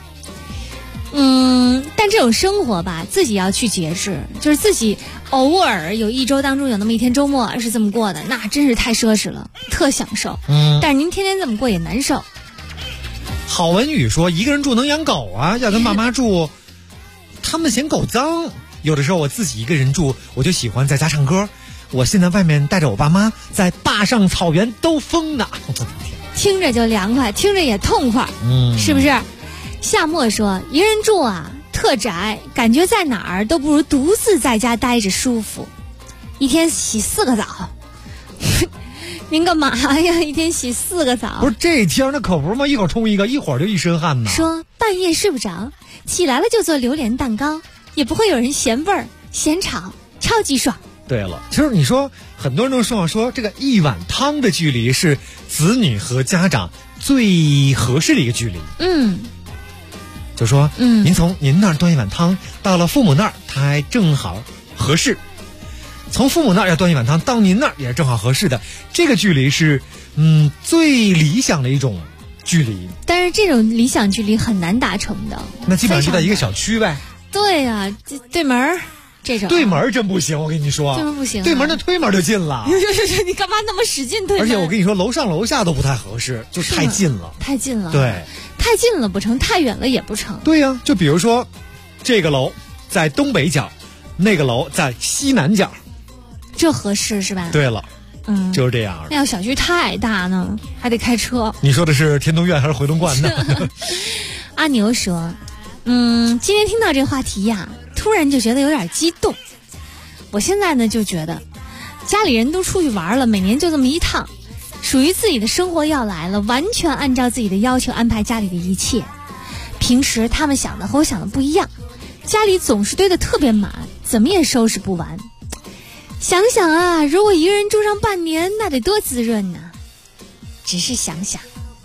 但这种生活吧，自己要去节制，就是自己偶尔有一周当中有那么一天周末是这么过的，那真是太奢侈了，特享受。但是您天天这么过也难受。 郝文宇说一个人住能养狗啊，要跟爸妈住他们嫌狗脏。有的时候我自己一个人住，我就喜欢在家唱歌，我现在外面带着我爸妈在坝上草原兜风呢。 听着就凉快，听着也痛快，是不是？夏末说一个人住啊特宅，感觉在哪儿都不如独自在家待着舒服，一天洗4个澡。您干嘛呀？一天洗4个澡？ 不是这天那可不是吗？一会儿冲一个，一会儿就一身汗呢。 说半夜睡不着，起来了就做榴莲蛋糕，也不会有人嫌味儿嫌吵，超级爽。 对了，其实你说很多人都说这个一碗汤的距离是子女和家长最合适的一个距离。就说您从您那儿端一碗汤到了父母那儿，他还正好合适；从父母那儿要端一碗汤到您那儿也是正好合适的。这个距离是最理想的一种距离。 但是这种理想距离很难达成的。 那基本上就在一个小区呗。 对呀，对门这种。 对门真不行，我跟你说。 对门不行。 对门那推门就近了。 你干嘛那么使劲推门？ 而且我跟你说，楼上楼下都不太合适，就太近了。 太近了。 对。 太近了不成，太远了也不成。 对呀，就比如说这个楼在东北角，那个楼在西南角， 这合适是吧？ 对了，就是这样。 那要小区太大呢，还得开车。 你说的是天通苑还是回龙观呢？ 阿牛说今天听到这个话题呀，突然就觉得有点激动。我现在呢就觉得家里人都出去玩了，每年就这么一趟，属于自己的生活要来了，完全按照自己的要求安排家里的一切。平时他们想的和我想的不一样，家里总是堆得特别满，怎么也收拾不完。想想啊，如果一个人住上半年，那得多滋润呢。只是想想。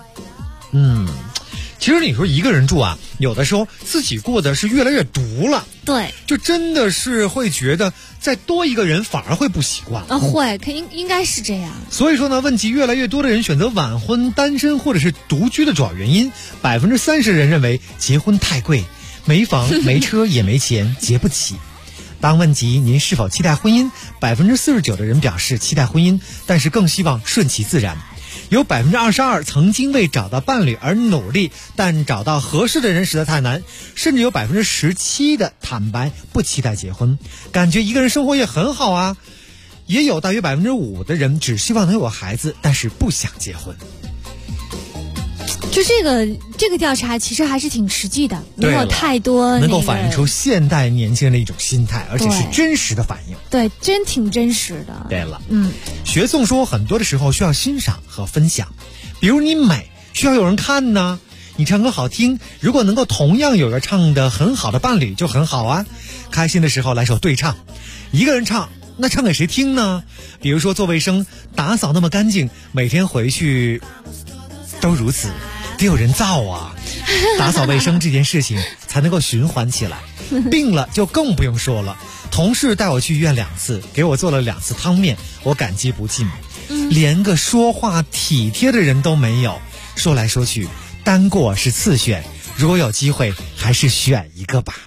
其实你说一个人住啊，有的时候自己过的是越来越独了。 对， 就真的是会觉得再多一个人反而会不习惯。 会，应该是这样。 所以说呢，问及越来越多的人选择晚婚、单身或者是独居的主要原因，30%人认为结婚太贵，没房没车也没钱，结不起。当问及您是否期待婚姻，49%的人表示期待婚姻，但是更希望顺其自然。有22%曾经为找到伴侣而努力，但找到合适的人实在太难，甚至有17%的坦白不期待结婚，感觉一个人生活也很好啊。也有大约5%的人只希望能有孩子，但是不想结婚。 就这个调查其实还是挺实际的，没有太多能够反映出现代年轻人的一种心态，而且是真实的反应。 对，真挺真实的。 对了，学颂说很多的时候需要欣赏和分享，比如你美需要有人看呢，你唱歌好听，如果能够同样有个唱得很好的伴侣就很好啊。开心的时候来首对唱，一个人唱那唱给谁听呢？比如说做卫生，打扫那么干净，每天回去都如此，得有人造啊。打扫卫生这件事情才能够循环起来。病了就更不用说了，同事带我去医院2次，给我做了2次汤面，我感激不尽。连个说话体贴的人都没有，说来说去，单过是次选，如果有机会，还是选一个吧。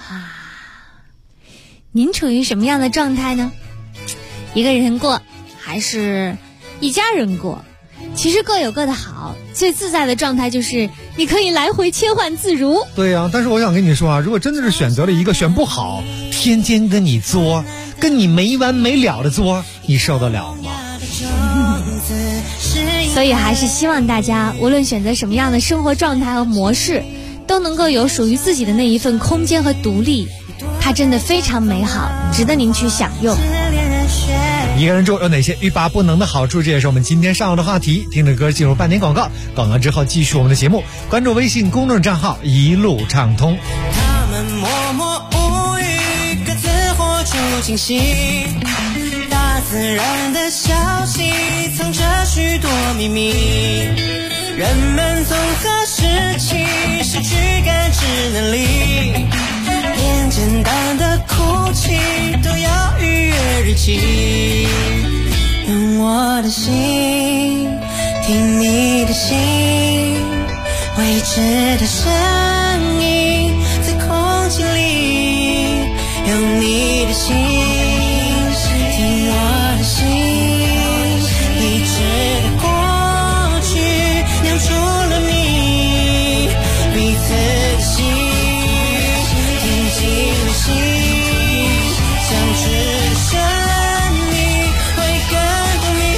您处于什么样的状态呢？一个人过，还是一家人过？其实各有各的好，最自在的状态就是你可以来回切换自如。 对呀，但是我想跟你说啊，如果真的是选择了一个选不好，天天跟你作，跟你没完没了的作，你受得了吗？ 所以还是希望大家无论选择什么样的生活状态和模式，都能够有属于自己的那一份空间和独立，它真的非常美好，值得您去享用。 一个人住有哪些欲罢不能的好处？这也是我们今天上午的话题。听着歌进入半点广告，广告之后继续我们的节目。关注微信公众账号一路畅通。 他们默默无语，各自活出惊喜。大自然的消息藏着许多秘密，人们综合时期失去感知能力，连简单的哭泣都要逾越日期。用我的心听你的心，未知的声音在空气里，用你的心听我的心，已知的过去酿出了你彼此的心，听进了心，相知的生命会更懂你。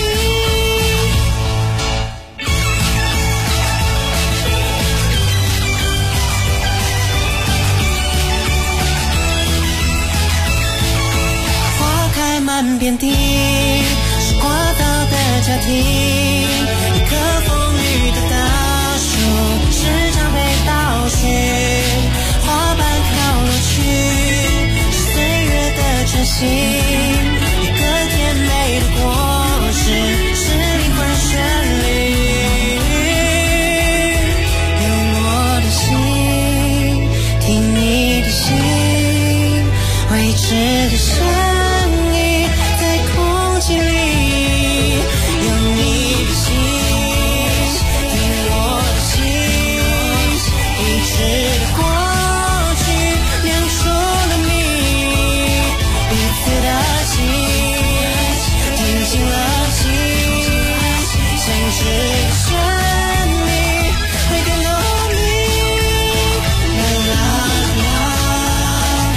花开满遍地，是刮到的家庭，一棵风雨的大树时常被倒叙，花瓣飘落去是岁月的真心，一个甜美的果实是灵魂旋律。用我的心听你的心，未知的声音在空气里，用你的心听我的心，已知的过去酿出了你彼此的心，听进了心，相知的生命会更懂你。啦啦啦，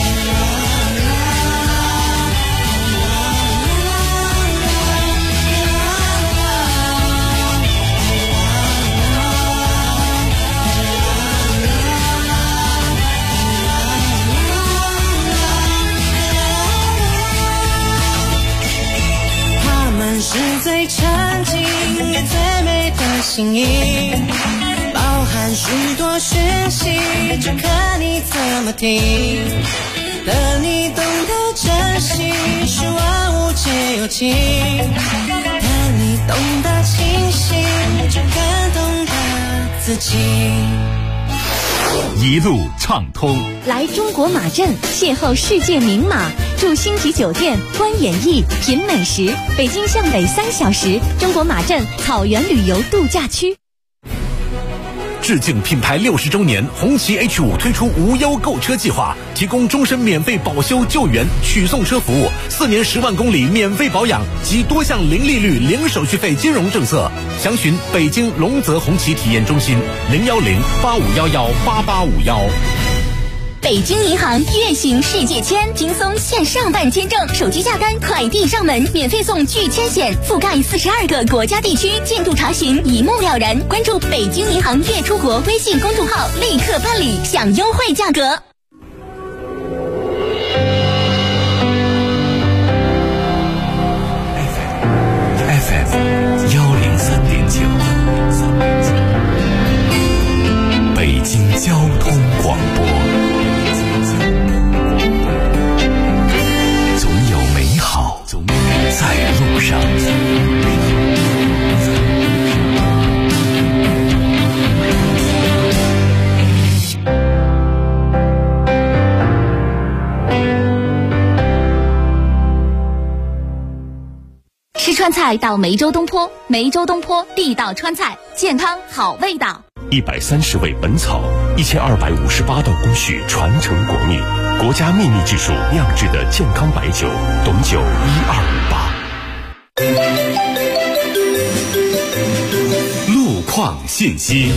他们是最沉静也最美的心意，包含许多讯息，就看你怎么听。等你懂得珍惜，是万物皆有情；等你懂得清醒，就更懂得自己。 一路畅通。 来中国马镇邂逅世界名马，住星级酒店，观演艺，品美食。北京向北3小时，中国马镇草原旅游度假区。 致敬品牌60周年，红旗 H5 推出无忧购车计划，提供终身免费保修救援、取送车服务，4年10万公里免费保养及多项零利率、零手续费金融政策。详询北京龙泽红旗体验中心010-8511-8851。 北京银行月行世界签，轻松线上办签证，手机下单，快递上门，免费送拒签险，覆盖42个国家地区，进度查询一目了然。关注北京银行月出国微信公众号，立刻办理，享优惠价格。 FM 103.9，北京交通广播。总有美好吃川菜到梅州东坡，梅州东坡地道川菜，健康好味道。 130味本草，1258道工序传承国秘，国家秘密技术酿制的健康白酒，董酒1258。 路况信息。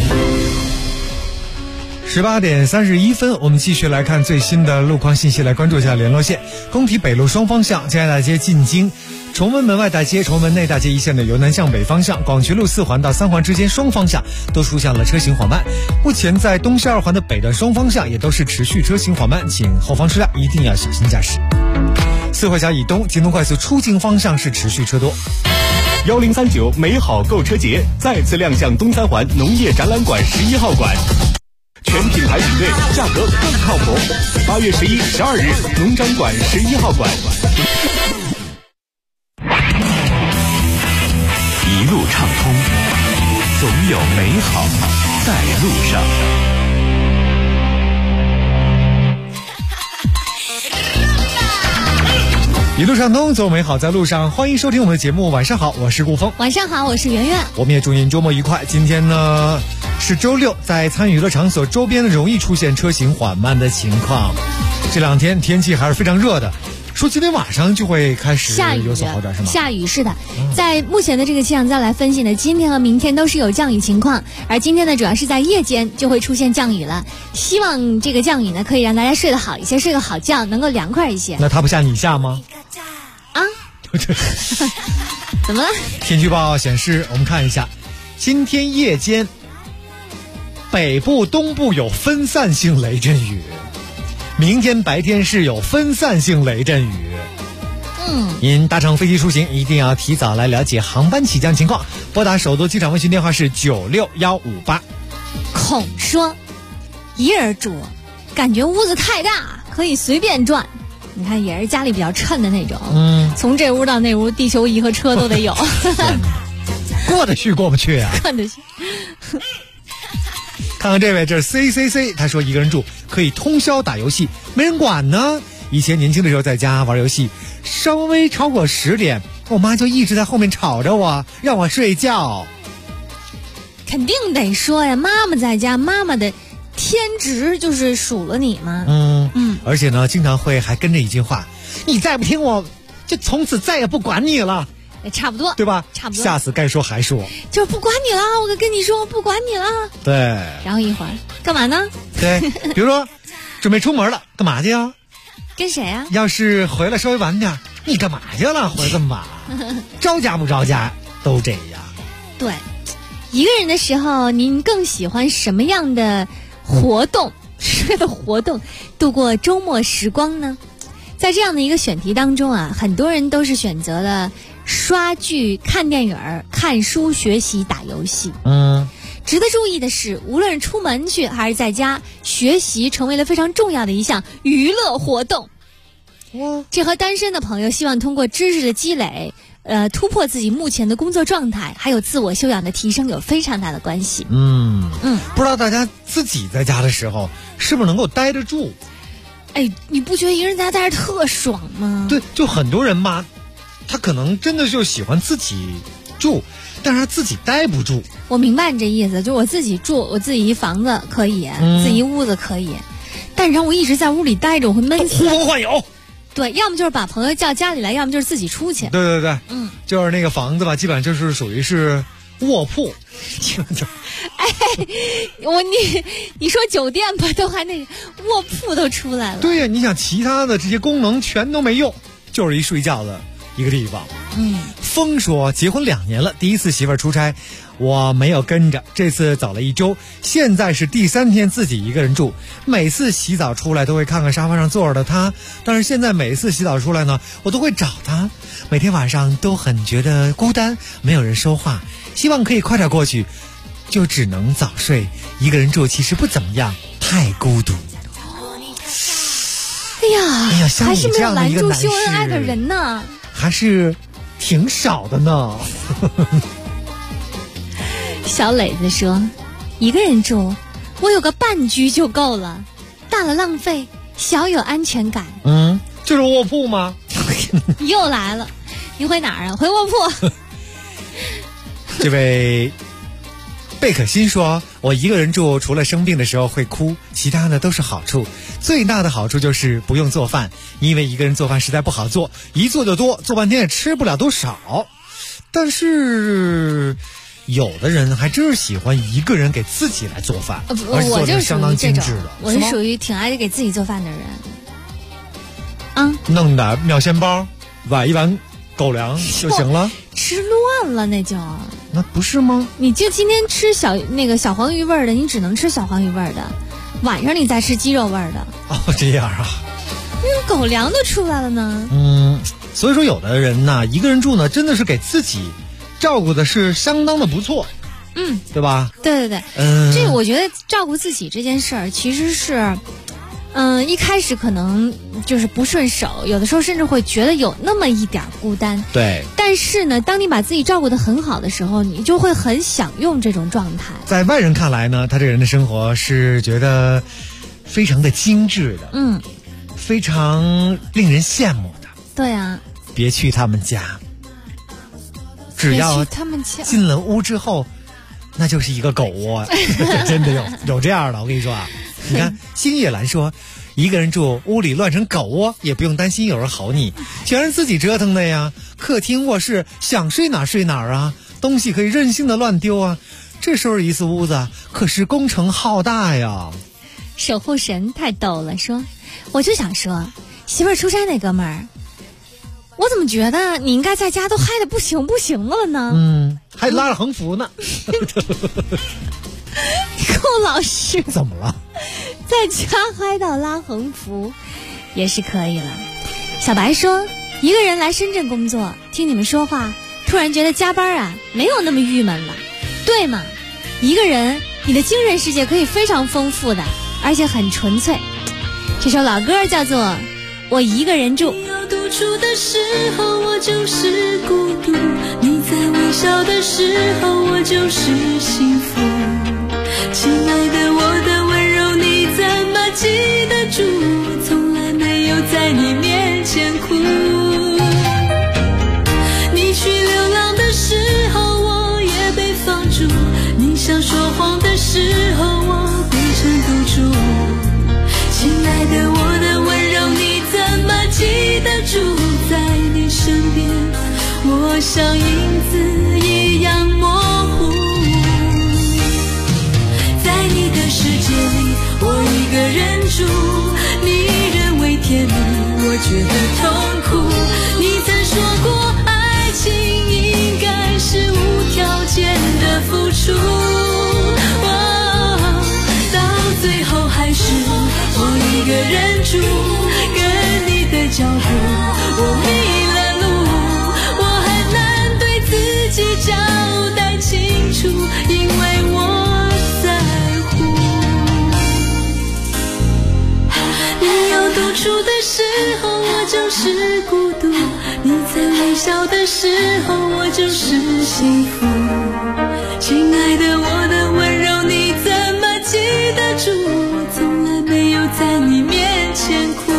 18点31分，我们继续来看最新的路况信息，来关注一下联络线。工体北路双方向江爱大街进京，崇文门外大街、崇文门内大街一线的由南向北方向，广渠路4环到3环之间双方向都出现了车行缓慢。目前在东西2环的北段双方向也都是持续车行缓慢，请后方车辆一定要小心驾驶。四惠峡以东京东快速出京方向是持续车多。 1039美好购车节再次亮相东3环农业展览馆11号馆，全品牌比对，价格更靠谱。8月11、12日，农展馆11号馆。 一路畅通，总有美好在路上。 一路畅通，总有美好在路上。欢迎收听我们的节目。晚上好，我是顾峰。 晚上好，我是圆圆。 我们也祝您周末愉快。今天呢是周六，在参与娱乐场所周边容易出现车行缓慢的情况。这2天天气还是非常热的，说今天晚上就会开始有所好转，是吗？ 下雨是的，在目前的这个气象站来分析呢，今天和明天都是有降雨情况，而今天呢主要是在夜间就会出现降雨了。希望这个降雨呢可以让大家睡得好一些，睡个好觉，能够凉快一些。 那它不下你下吗？ 啊？怎么了？ 天气预报显示，我们看一下，今天夜间北部、东部有分散性雷阵雨，明天白天是有分散性雷阵雨。您搭乘飞机出行一定要提早来了解航班起降情况，拨打首都机场问询电话是96158。 孔说一人住，感觉屋子太大，可以随便转。你看也是家里比较趁的那种，从这屋到那屋，地球仪和车都得有。 过得去过不去啊？ 过得去。 看看这位，这是 CCC， 他说一个人住可以通宵打游戏，没人管呢。以前年轻的时候在家玩游戏，稍微超过10点，我妈就一直在后面吵着我，让我睡觉。 肯定得说呀，妈妈在家，妈妈的天职就是数了你嘛。 而且呢，经常会还跟着一句话：你再不听我，就从此再也不管你了。 差不多， 对吧？ 差不多。 下次该说还说， 就是不管你了，我跟你说不管你了。 对。 然后一会儿干嘛呢？ 对，比如说准备出门了，干嘛去啊？ 跟谁啊？ 要是回来稍微晚点，你干嘛去了？回来这么晚，着家不着家都这样。 对，一个人的时候，您更喜欢什么样的活动？度过周末时光呢？在这样的一个选题当中啊，很多人都是选择了刷剧、看电影、看书、学习、打游戏。值得注意的是，无论是出门去还是在家，学习成为了非常重要的一项娱乐活动。这和单身的朋友希望通过知识的积累，突破自己目前的工作状态，还有自我修养的提升有非常大的关系。 不知道大家自己在家的时候是不是能够待得住？ 哎，你不觉得一个人在家待着特爽吗？ 对，就很多人吧，他可能真的就喜欢自己住，但是他自己待不住。 我明白你这意思，就是我自己住，我自己一房子可以，自己一屋子可以，但是让我一直在屋里待着，我会闷死。 呼风唤雨。 对，要么就是把朋友叫家里来，要么就是自己出去。 对，就是那个房子吧，基本上就是属于是卧铺。 哎，你说酒店吧，都还那卧铺都出来了。 对呀，你想其他的这些功能全都没用，就是一睡觉的一个地方。风说结婚2年了，第一次媳妇儿出差，我没有跟着，这次走了1周，现在是第3天自己一个人住。每次洗澡出来都会看看沙发上坐着的他，但是现在每次洗澡出来呢，我都会找他。每天晚上都很觉得孤单，没有人说话，希望可以快点过去，就只能早睡。一个人住其实不怎么样，太孤独。 哎呀， 像你这样的一个男士， 还是没有拦住秀恩爱的人呢， 还是挺少的呢。 小磊子说，一个人住，我有个半居就够了，大了浪费，小有安全感。 就是卧铺吗？ 又来了， 你回哪儿啊？回卧铺。 这位贝可欣说，我一个人住，除了生病的时候会哭，其他的都是好处。最大的好处就是不用做饭，因为一个人做饭实在不好做，一做就多，做半天也吃不了多少。但是有的人还真是喜欢一个人给自己来做饭，而且做得相当精致的。 我是属于挺爱给自己做饭的人。啊， 弄点妙鲜包，崴一碗狗粮就行了。 吃乱了那就。 那不是吗？ 你就今天吃小黄鱼味的，你只能吃小黄鱼味的，晚上你再吃鸡肉味的。 哦，这样啊。 狗粮都出来了呢。 所以说有的人呢，一个人住呢，真的是给自己照顾的是相当的不错。对吧？ 对。这我觉得照顾自己这件事儿，其实是。一开始可能就是不顺手，有的时候甚至会觉得有那么一点孤单。 对。 但是呢，当你把自己照顾得很好的时候，你就会很享用这种状态。 在外人看来呢，他这个人的生活是觉得非常的精致的，非常令人羡慕的。 对啊。 别去他们家，只要进了屋之后，那就是一个狗窝。真的有这样的，我跟你说啊。你看，星野兰说，一个人住，屋里乱成狗窝，也不用担心有人吼你，全是自己折腾的呀。客厅、卧室，想睡哪睡哪啊，东西可以任性的乱丢啊。这收拾一次屋子，可是工程浩大呀。 守护神太逗了，说，我就想说，媳妇儿出差那哥们儿，我怎么觉得你应该在家都嗨得不行了呢？ 还拉着横幅呢。 寇老师怎么了？ 在家嗨到拉横幅也是可以了。小白说，一个人来深圳工作，听你们说话，突然觉得加班啊没有那么郁闷了。对嘛，一个人你的精神世界可以非常丰富的，而且很纯粹。这首老歌叫做《我一个人住》。 你要独处的时候，我就是孤独；你在微笑的时候，我就是幸福。亲爱的，我的温柔你怎么记得住？从来没有在你面前哭。你去流浪的时候，我也被放逐；你想说谎的时候，我变成赌注。亲爱的，我的温柔你怎么记得住？在你身边，我像影子一样模糊。在你的世界里，我一个人住，你认为甜蜜，我觉得痛苦。你曾说过，爱情应该是无条件的付出，到最后还是我一个人住，跟你的脚步，我迷了路，我很难对自己交代清楚，因为我独处的时候，我就是孤独；你在微笑的时候，我就是幸福。亲爱的，我的温柔你怎么记得住？我从来没有在你面前哭。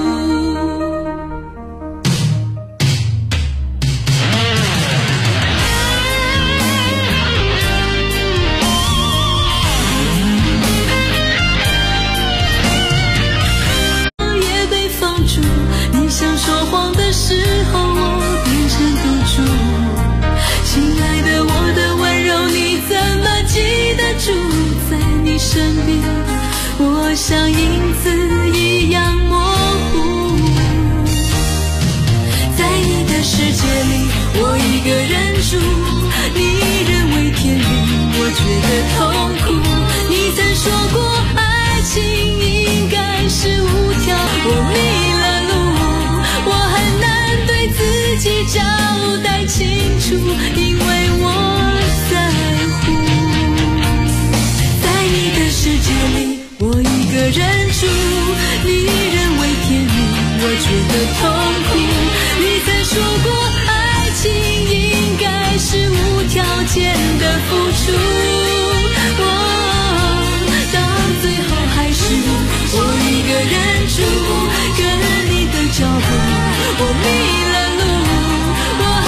你想说谎的时候，我变成赌注。亲爱的，我的温柔你怎么记得住？在你身边，我像影子一样模糊。在你的世界里，我一个人住，你认为甜蜜，我觉得痛苦。你曾说过，爱情应该是无条，我迷了路，我很难对自己交代清楚，因为我在乎。在你的世界里，我一个人住，你认为甜蜜，我觉得痛苦。你曾说过，爱情应该是无条件的付出，到最后还是我一个人住，跟你的脚步，我迷了路，我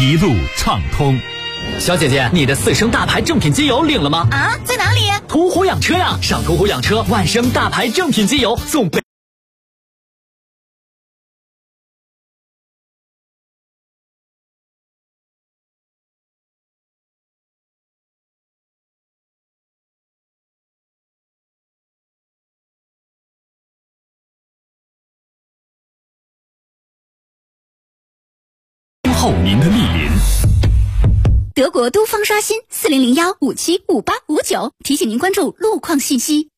一路畅通。 小姐姐，你的4升大牌正品机油领了吗？ 啊，在哪里？ 途虎养车呀，上途虎养车万升大牌正品机油送北。 后您的莅临。 德国都方刷新4001575859，提醒您关注路况信息。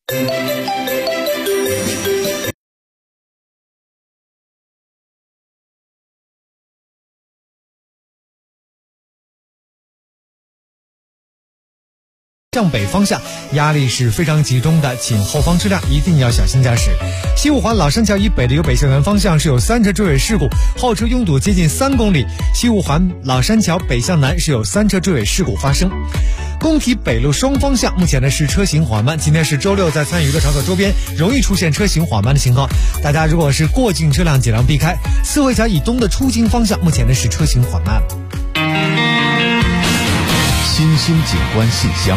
向北方向压力是非常集中的，请后方车辆一定要小心驾驶。西五环老山桥以北的由北向南方向是有3车追尾事故，后车拥堵接近3公里。西五环老山桥北向南是有3车追尾事故发生。工体北路双方向目前呢是车行缓慢，今天是周六，在参与娱乐场所周边容易出现车行缓慢的情况，大家如果是过境车辆尽量避开。四惠桥以东的出京方向目前呢是车行缓慢。 新兴景观信箱。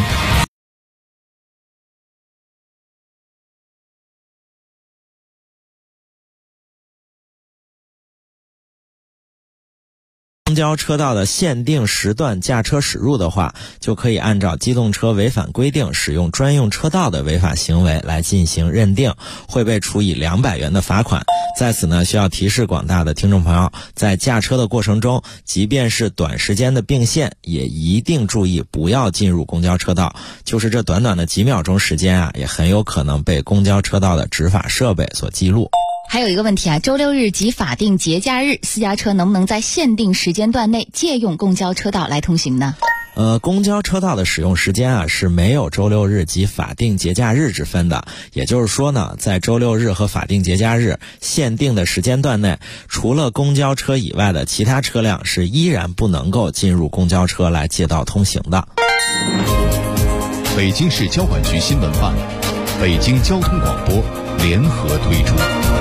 公交车道的限定时段驾车驶入的话，就可以按照机动车违反规定使用专用车道的违法行为来进行认定，会被处以200元的罚款。在此呢，需要提示广大的听众朋友，在驾车的过程中，即便是短时间的并线，也一定注意不要进入公交车道。就是这短短的几秒钟时间啊，也很有可能被公交车道的执法设备所记录。 还有一个问题啊，周六日及法定节假日，私家车能不能在限定时间段内借用公交车道来通行呢？ 公交车道的使用时间啊是没有周六日及法定节假日之分的。也就是说呢，在周六日和法定节假日限定的时间段内，除了公交车以外的其他车辆是依然不能够进入公交车来借道通行的。 北京市交管局新闻办、北京交通广播联合推出。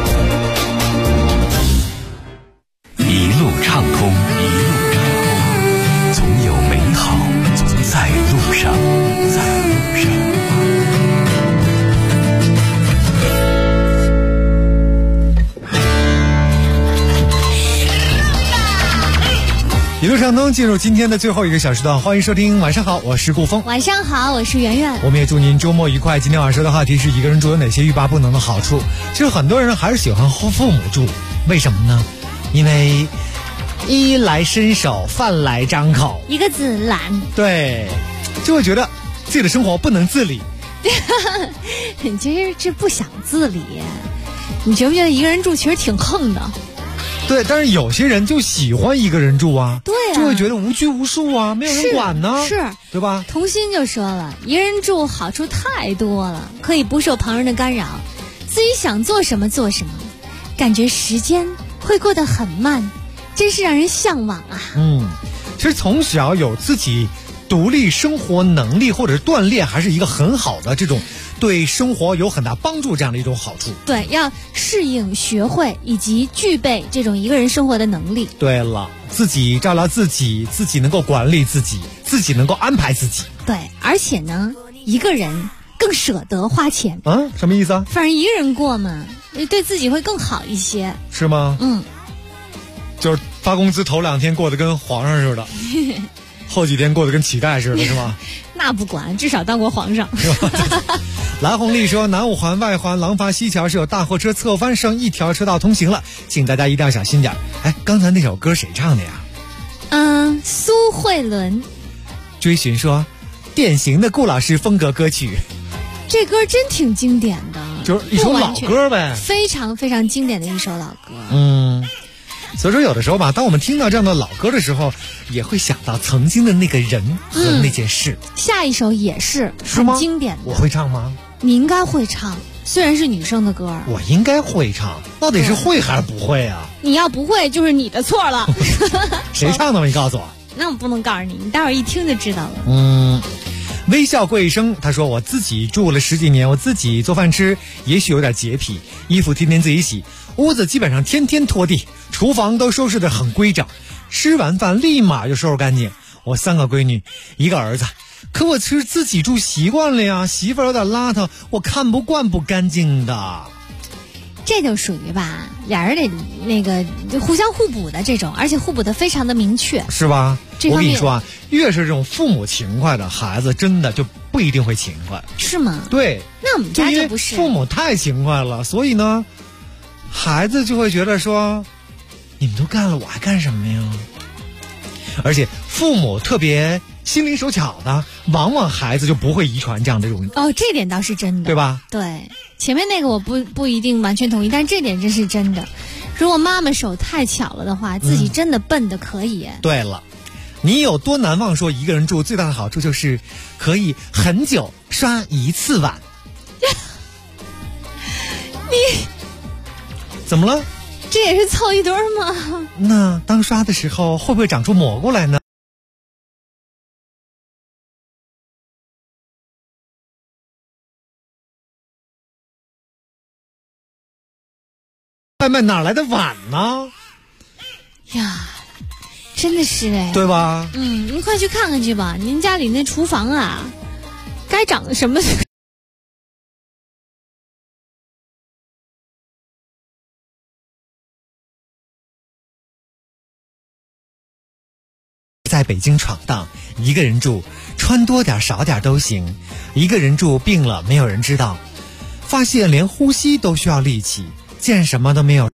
一路畅通，一路畅通，总有美好总在路上，在路上。 一路畅通，进入今天的最后一个小时段，欢迎收听。晚上好，我是顾峰。 晚上好，我是圆圆。我们也祝您周末愉快。今天晚上说的话题是一个人住有哪些欲罢不能的好处。其实很多人还是喜欢和父母住，为什么呢？因为衣来伸手，饭来张口， 一个字懒。对， 就会觉得自己的生活不能自理。 其实这不想自理，你觉不觉得一个人住其实挺横的？ 对，但是有些人就喜欢一个人住啊， 对啊， 就会觉得无拘无束啊，没有人管呢， 是， 对吧？ 童心就说了，一个人住好处太多了，可以不受旁人的干扰，自己想做什么做什么，感觉时间会过得很慢，真是让人向往啊。 其实从小有自己独立生活能力或者是锻炼，还是一个很好的这种对生活有很大帮助这样的一种好处。 对，要适应、学会以及具备这种一个人生活的能力。 对了，自己照料自己，自己能够管理自己，自己能够安排自己。 对，而且呢，一个人更舍得花钱。 什么意思啊？ 反正一个人过嘛，对自己会更好一些。 是吗？就是发工资头2天过得跟皇上似的。后几天过得跟乞丐似的，是吗？ 那不管，至少当过皇上。 蓝红丽说，南五环外环廊坊西桥是有大货车侧翻，剩1条车道通行了，请大家一定要小心点。刚才那首歌谁唱的呀？ 苏慧伦。 追寻说，典型的顾老师风格歌曲。 这歌真挺经典的， 就是一首老歌呗， 非常非常经典的一首老歌。 所以说有的时候吧，当我们听到这样的老歌的时候，也会想到曾经的那个人和那件事。 下一首也是很经典的。 我会唱吗？ 你应该会唱，虽然是女生的歌。 我应该会唱，到底是会还是不会啊？ 你要不会就是你的错了。 谁唱的吗？你告诉我。 那我不能告诉你，你待会儿一听就知道了。 微笑过一生，他说我自己住了10几年，我自己做饭吃，也许有点洁癖，衣服天天自己洗，屋子基本上天天拖地，厨房都收拾得很规整， 吃完饭立马就收拾干净。我3个闺女1个儿子，可我是自己住习惯了呀，媳妇儿有点邋遢，我看不惯不干净的。 这就属于吧，俩人得那个互相互补的这种，而且互补的非常的明确， 是吧？我跟你说啊，越是这种父母勤快的孩子，真的就不一定会勤快。 是吗？ 对， 那我们家就不是。 父母太勤快了，所以呢，孩子就会觉得说，你们都干了，我还干什么呀？而且父母特别心灵手巧的，往往孩子就不会遗传这样的这种。 哦，这点倒是真的， 对吧？ 对，前面那个我不一定完全同意，但这点真是真的。如果妈妈手太巧了的话，自己真的笨的可以。 对了，你有多难忘说一个人住最大的好处就是可以很久刷1次碗。 你怎么了？ 这也是凑一堆吗？ 那当刷的时候会不会长出蘑菇来呢？外卖哪来的碗呢？ 呀，真的是哎， 对吧？ 您快去看看去吧，您家里那厨房啊，该长什么？ 在北京闯荡，一个人住，穿多点少点都行。一个人住，病了没有人知道，发现连呼吸都需要力气，见什么都没有。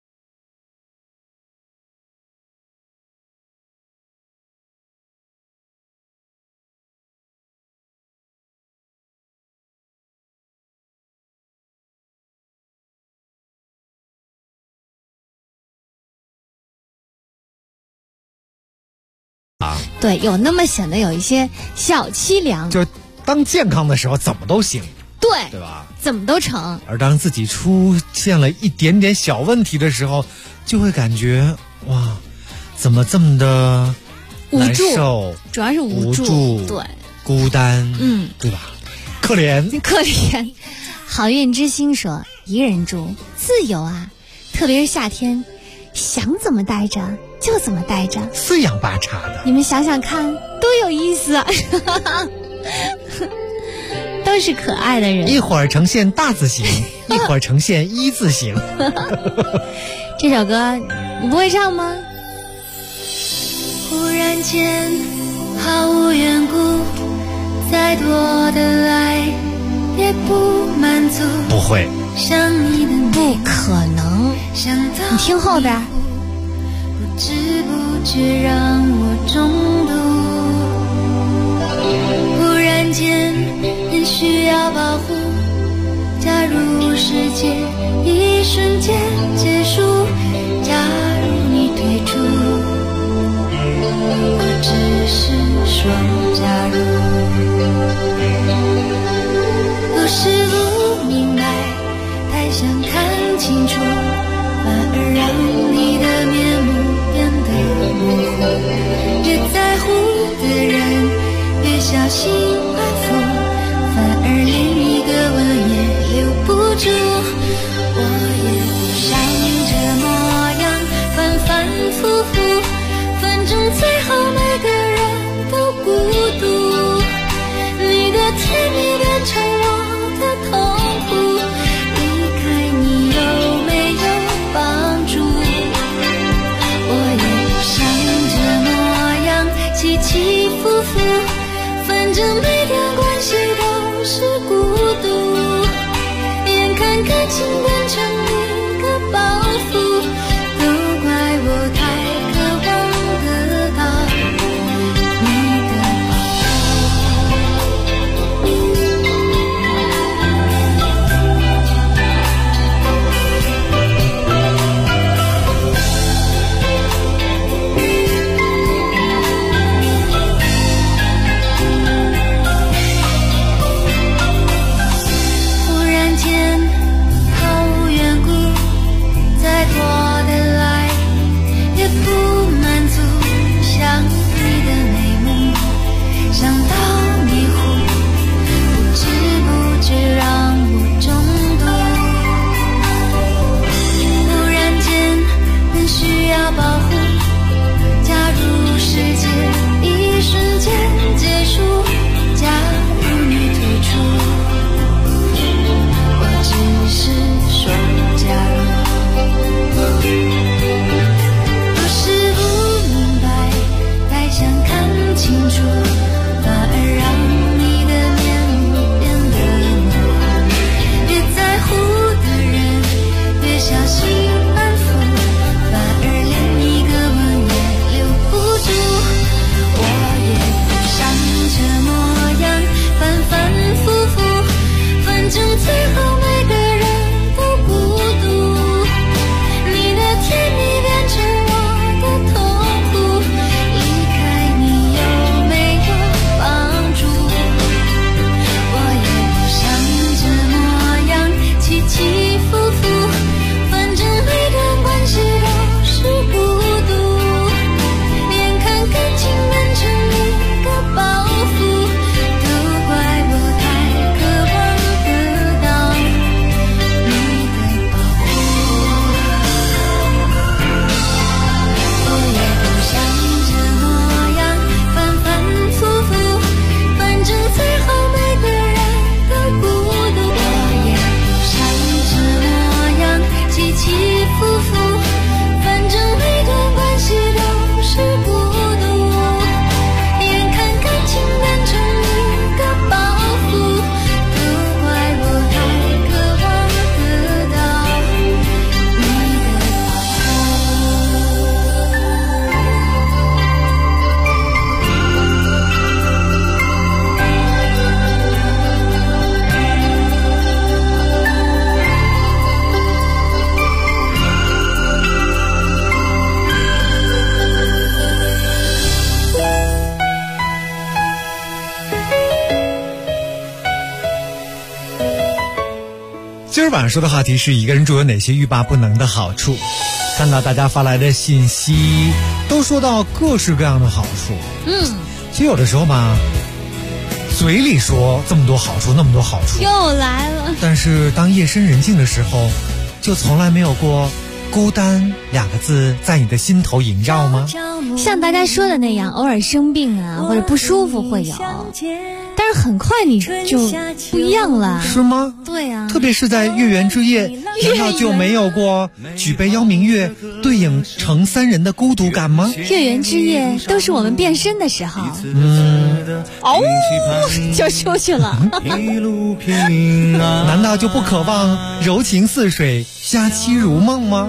对，有那么显得有一些小凄凉。 就当健康的时候怎么都行，对吧？ 怎么都成。 而当自己出现了一点点小问题的时候，就会感觉哇，怎么这么的难受？ 主要是无助，对， 孤单，对吧？可怜。 好运之星说，一个人住自由啊，特别是夏天，想怎么待着就怎么待着， 四仰八叉的。 你们想想看，多有意思啊！都是可爱的人， 一会儿呈现大字形，一会儿呈现一字形。 这首歌你不会唱吗？ 忽然间毫无缘故，再多的爱也不满足。 不会， 想你的不可能。你听后边， 不知不觉让我中毒。忽然间很需要保护，假如世界一瞬间结束，假如你退出，我只是说假如。不是不明白，太想看清楚，反而让你的面目变得模糊。越在乎的人越小心安抚，反而连一个吻也留不住。我也不想这模样反反复复，反正最后每个人都孤独。你的甜蜜变成我的痛苦，离开你有没有帮助？我也不想这模样起起伏伏，反正每段关系都是孤独。眼看感情变成一个包袱，都怪我太渴望得到你的今儿晚上说的话题是一个人住有哪些欲罢不能的好处。看到大家发来的信息，都说到各式各样的好处。其实有的时候嘛，嘴里说这么多好处，那么多好处， 又来了。 但是当夜深人静的时候，就从来没有过孤单2个字在你的心头萦绕吗？ 像大家说的那样，偶尔生病啊或者不舒服会有，但是很快你就不一样了。 是吗？ 对啊， 特别是在月圆之夜，难道就没有过举杯邀明月，对影成3人的孤独感吗？ 月圆之夜都是我们变身的时候。就出去了。 难道就不渴望柔情似水，佳期如梦吗？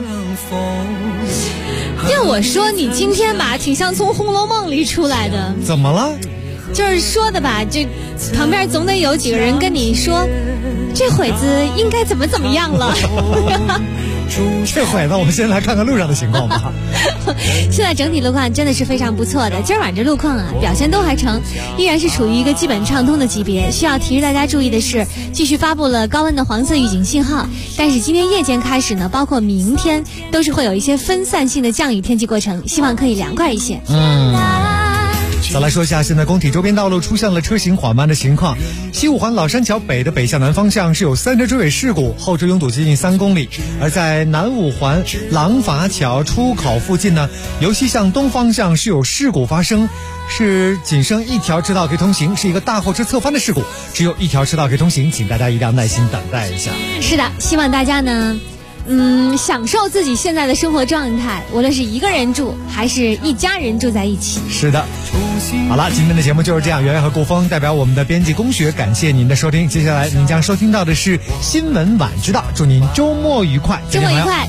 要我说，你今天吧，挺像从《红楼梦》里出来的。 怎么了？ 就是说的吧，这旁边总得有几个人跟你说，这会子应该怎么样了。 这会子，我们先来看看路上的情况吧。 现在整体路况真的是非常不错的，今儿晚这路况啊，表现都还成，依然是处于一个基本畅通的级别。需要提示大家注意的是，继续发布了高温的黄色预警信号，但是今天夜间开始呢，包括明天都是会有一些分散性的降雨天气过程，希望可以凉快一些。 再来说一下，现在工体周边道路出现了车行缓慢的情况。西五环老山桥北的北向南方向是有3车追尾事故，后车拥堵接近3公里。而在南五环廊筏桥出口附近呢，由西向东方向是有事故发生，是仅剩1条车道可以通行，是一个大货车侧翻的事故，只有1条车道可以通行，请大家一定要耐心等待一下。 是的，希望大家呢享受自己现在的生活状态，无论是一个人住还是一家人住在一起。 是的，好了，今天的节目就是这样。圆圆和顾峰代表我们的编辑龚学，感谢您的收听。接下来您将收听到的是新闻晚知道，祝您周末愉快， 周末愉快。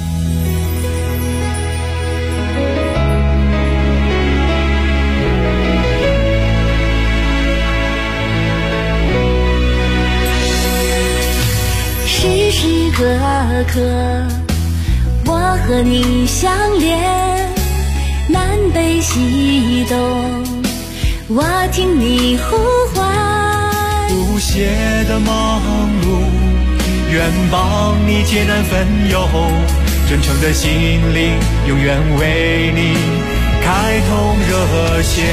时时刻刻我和你相连，南北西东我听你呼唤， 不懈的忙碌愿帮你解难分忧，真诚的心灵永远为你开通热线，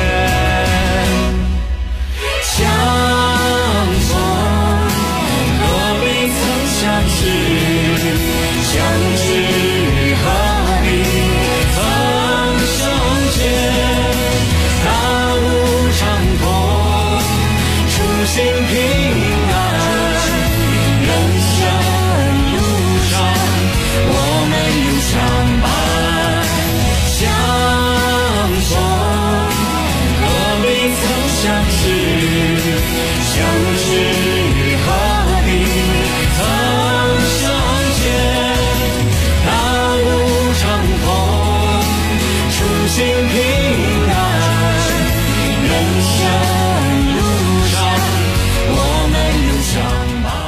相逢何必曾相识，相知何必曾相见，大路长空初心平安，人生路上我们永相伴，相逢何必曾相识，相知何必曾相见，大路长空初心平安，人生路上我们永相伴。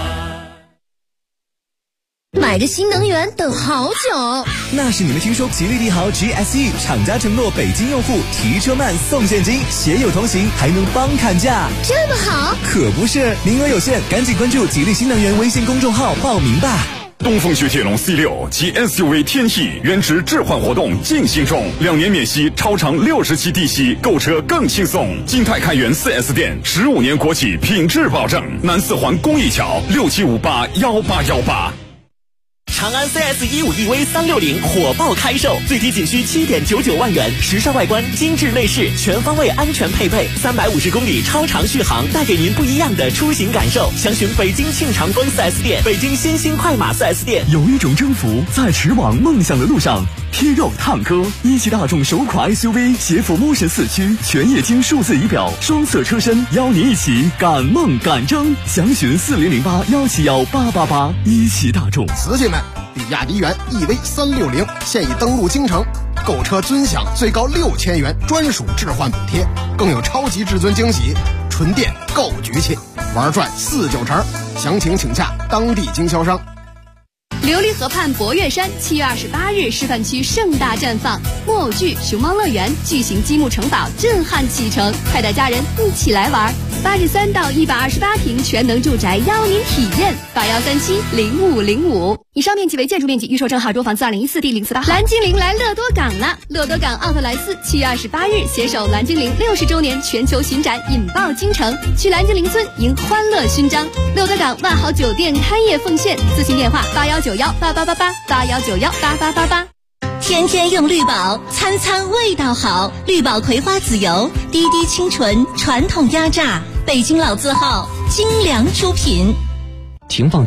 买着新能源等好久， 那是你们听说吉利帝豪 GSE 厂家承诺北京用户提车慢送现金，携友同行还能帮砍价， 这么好？ 可不是，名额有限，赶紧关注吉利新能源微信公众号报名吧。 东风雪铁龙 C6 及 SUV 天翼原值置换活动进行中，2年免息，超长60期低息，购车更轻松。金泰开元 4S 店，15年国企品质保证。南4环公益桥67581818。 长安 CS15EV 360火爆开售，最低仅需7.99万元，时尚外观，精致内饰，全方位安全配备，350公里超长续航，带给您不一样的出行感受。详询北京庆长丰 4S 店、北京新兴快马 4S 店。 有一种征服在驰往梦想的路上。贴肉探歌，一汽大众首款 SUV 携辅 Motion 4驱，全液晶数字仪表，双色车身，邀您一起赶梦赶征。详询4008171888。一汽大众。 瓷器们，比亚迪元 EV360现已登陆京城，购车尊享最高6000元专属置换补贴，更有超级至尊惊喜，纯电够局气，玩转49成。详情请洽当地经销商。 琉璃河畔博岳山7月28日示范区盛大绽放，木偶剧、熊猫乐园、巨型积木城堡震撼启程，快带家人一起来玩。83到128平全能住宅邀您体验，81370505。以上面积为建筑面积，预售证号多房子2014第048号。蓝精灵来乐多港了！乐多港奥特莱斯7月28日携手蓝精灵60周年全球巡展，引爆京城，去蓝精灵村迎欢乐勋章。乐多港万豪酒店开业奉献，咨询电话8191888881918888。 天天用绿宝，餐餐味道好。绿宝葵花籽油，滴滴清纯，传统压榨，北京老字号，精良出品。 停放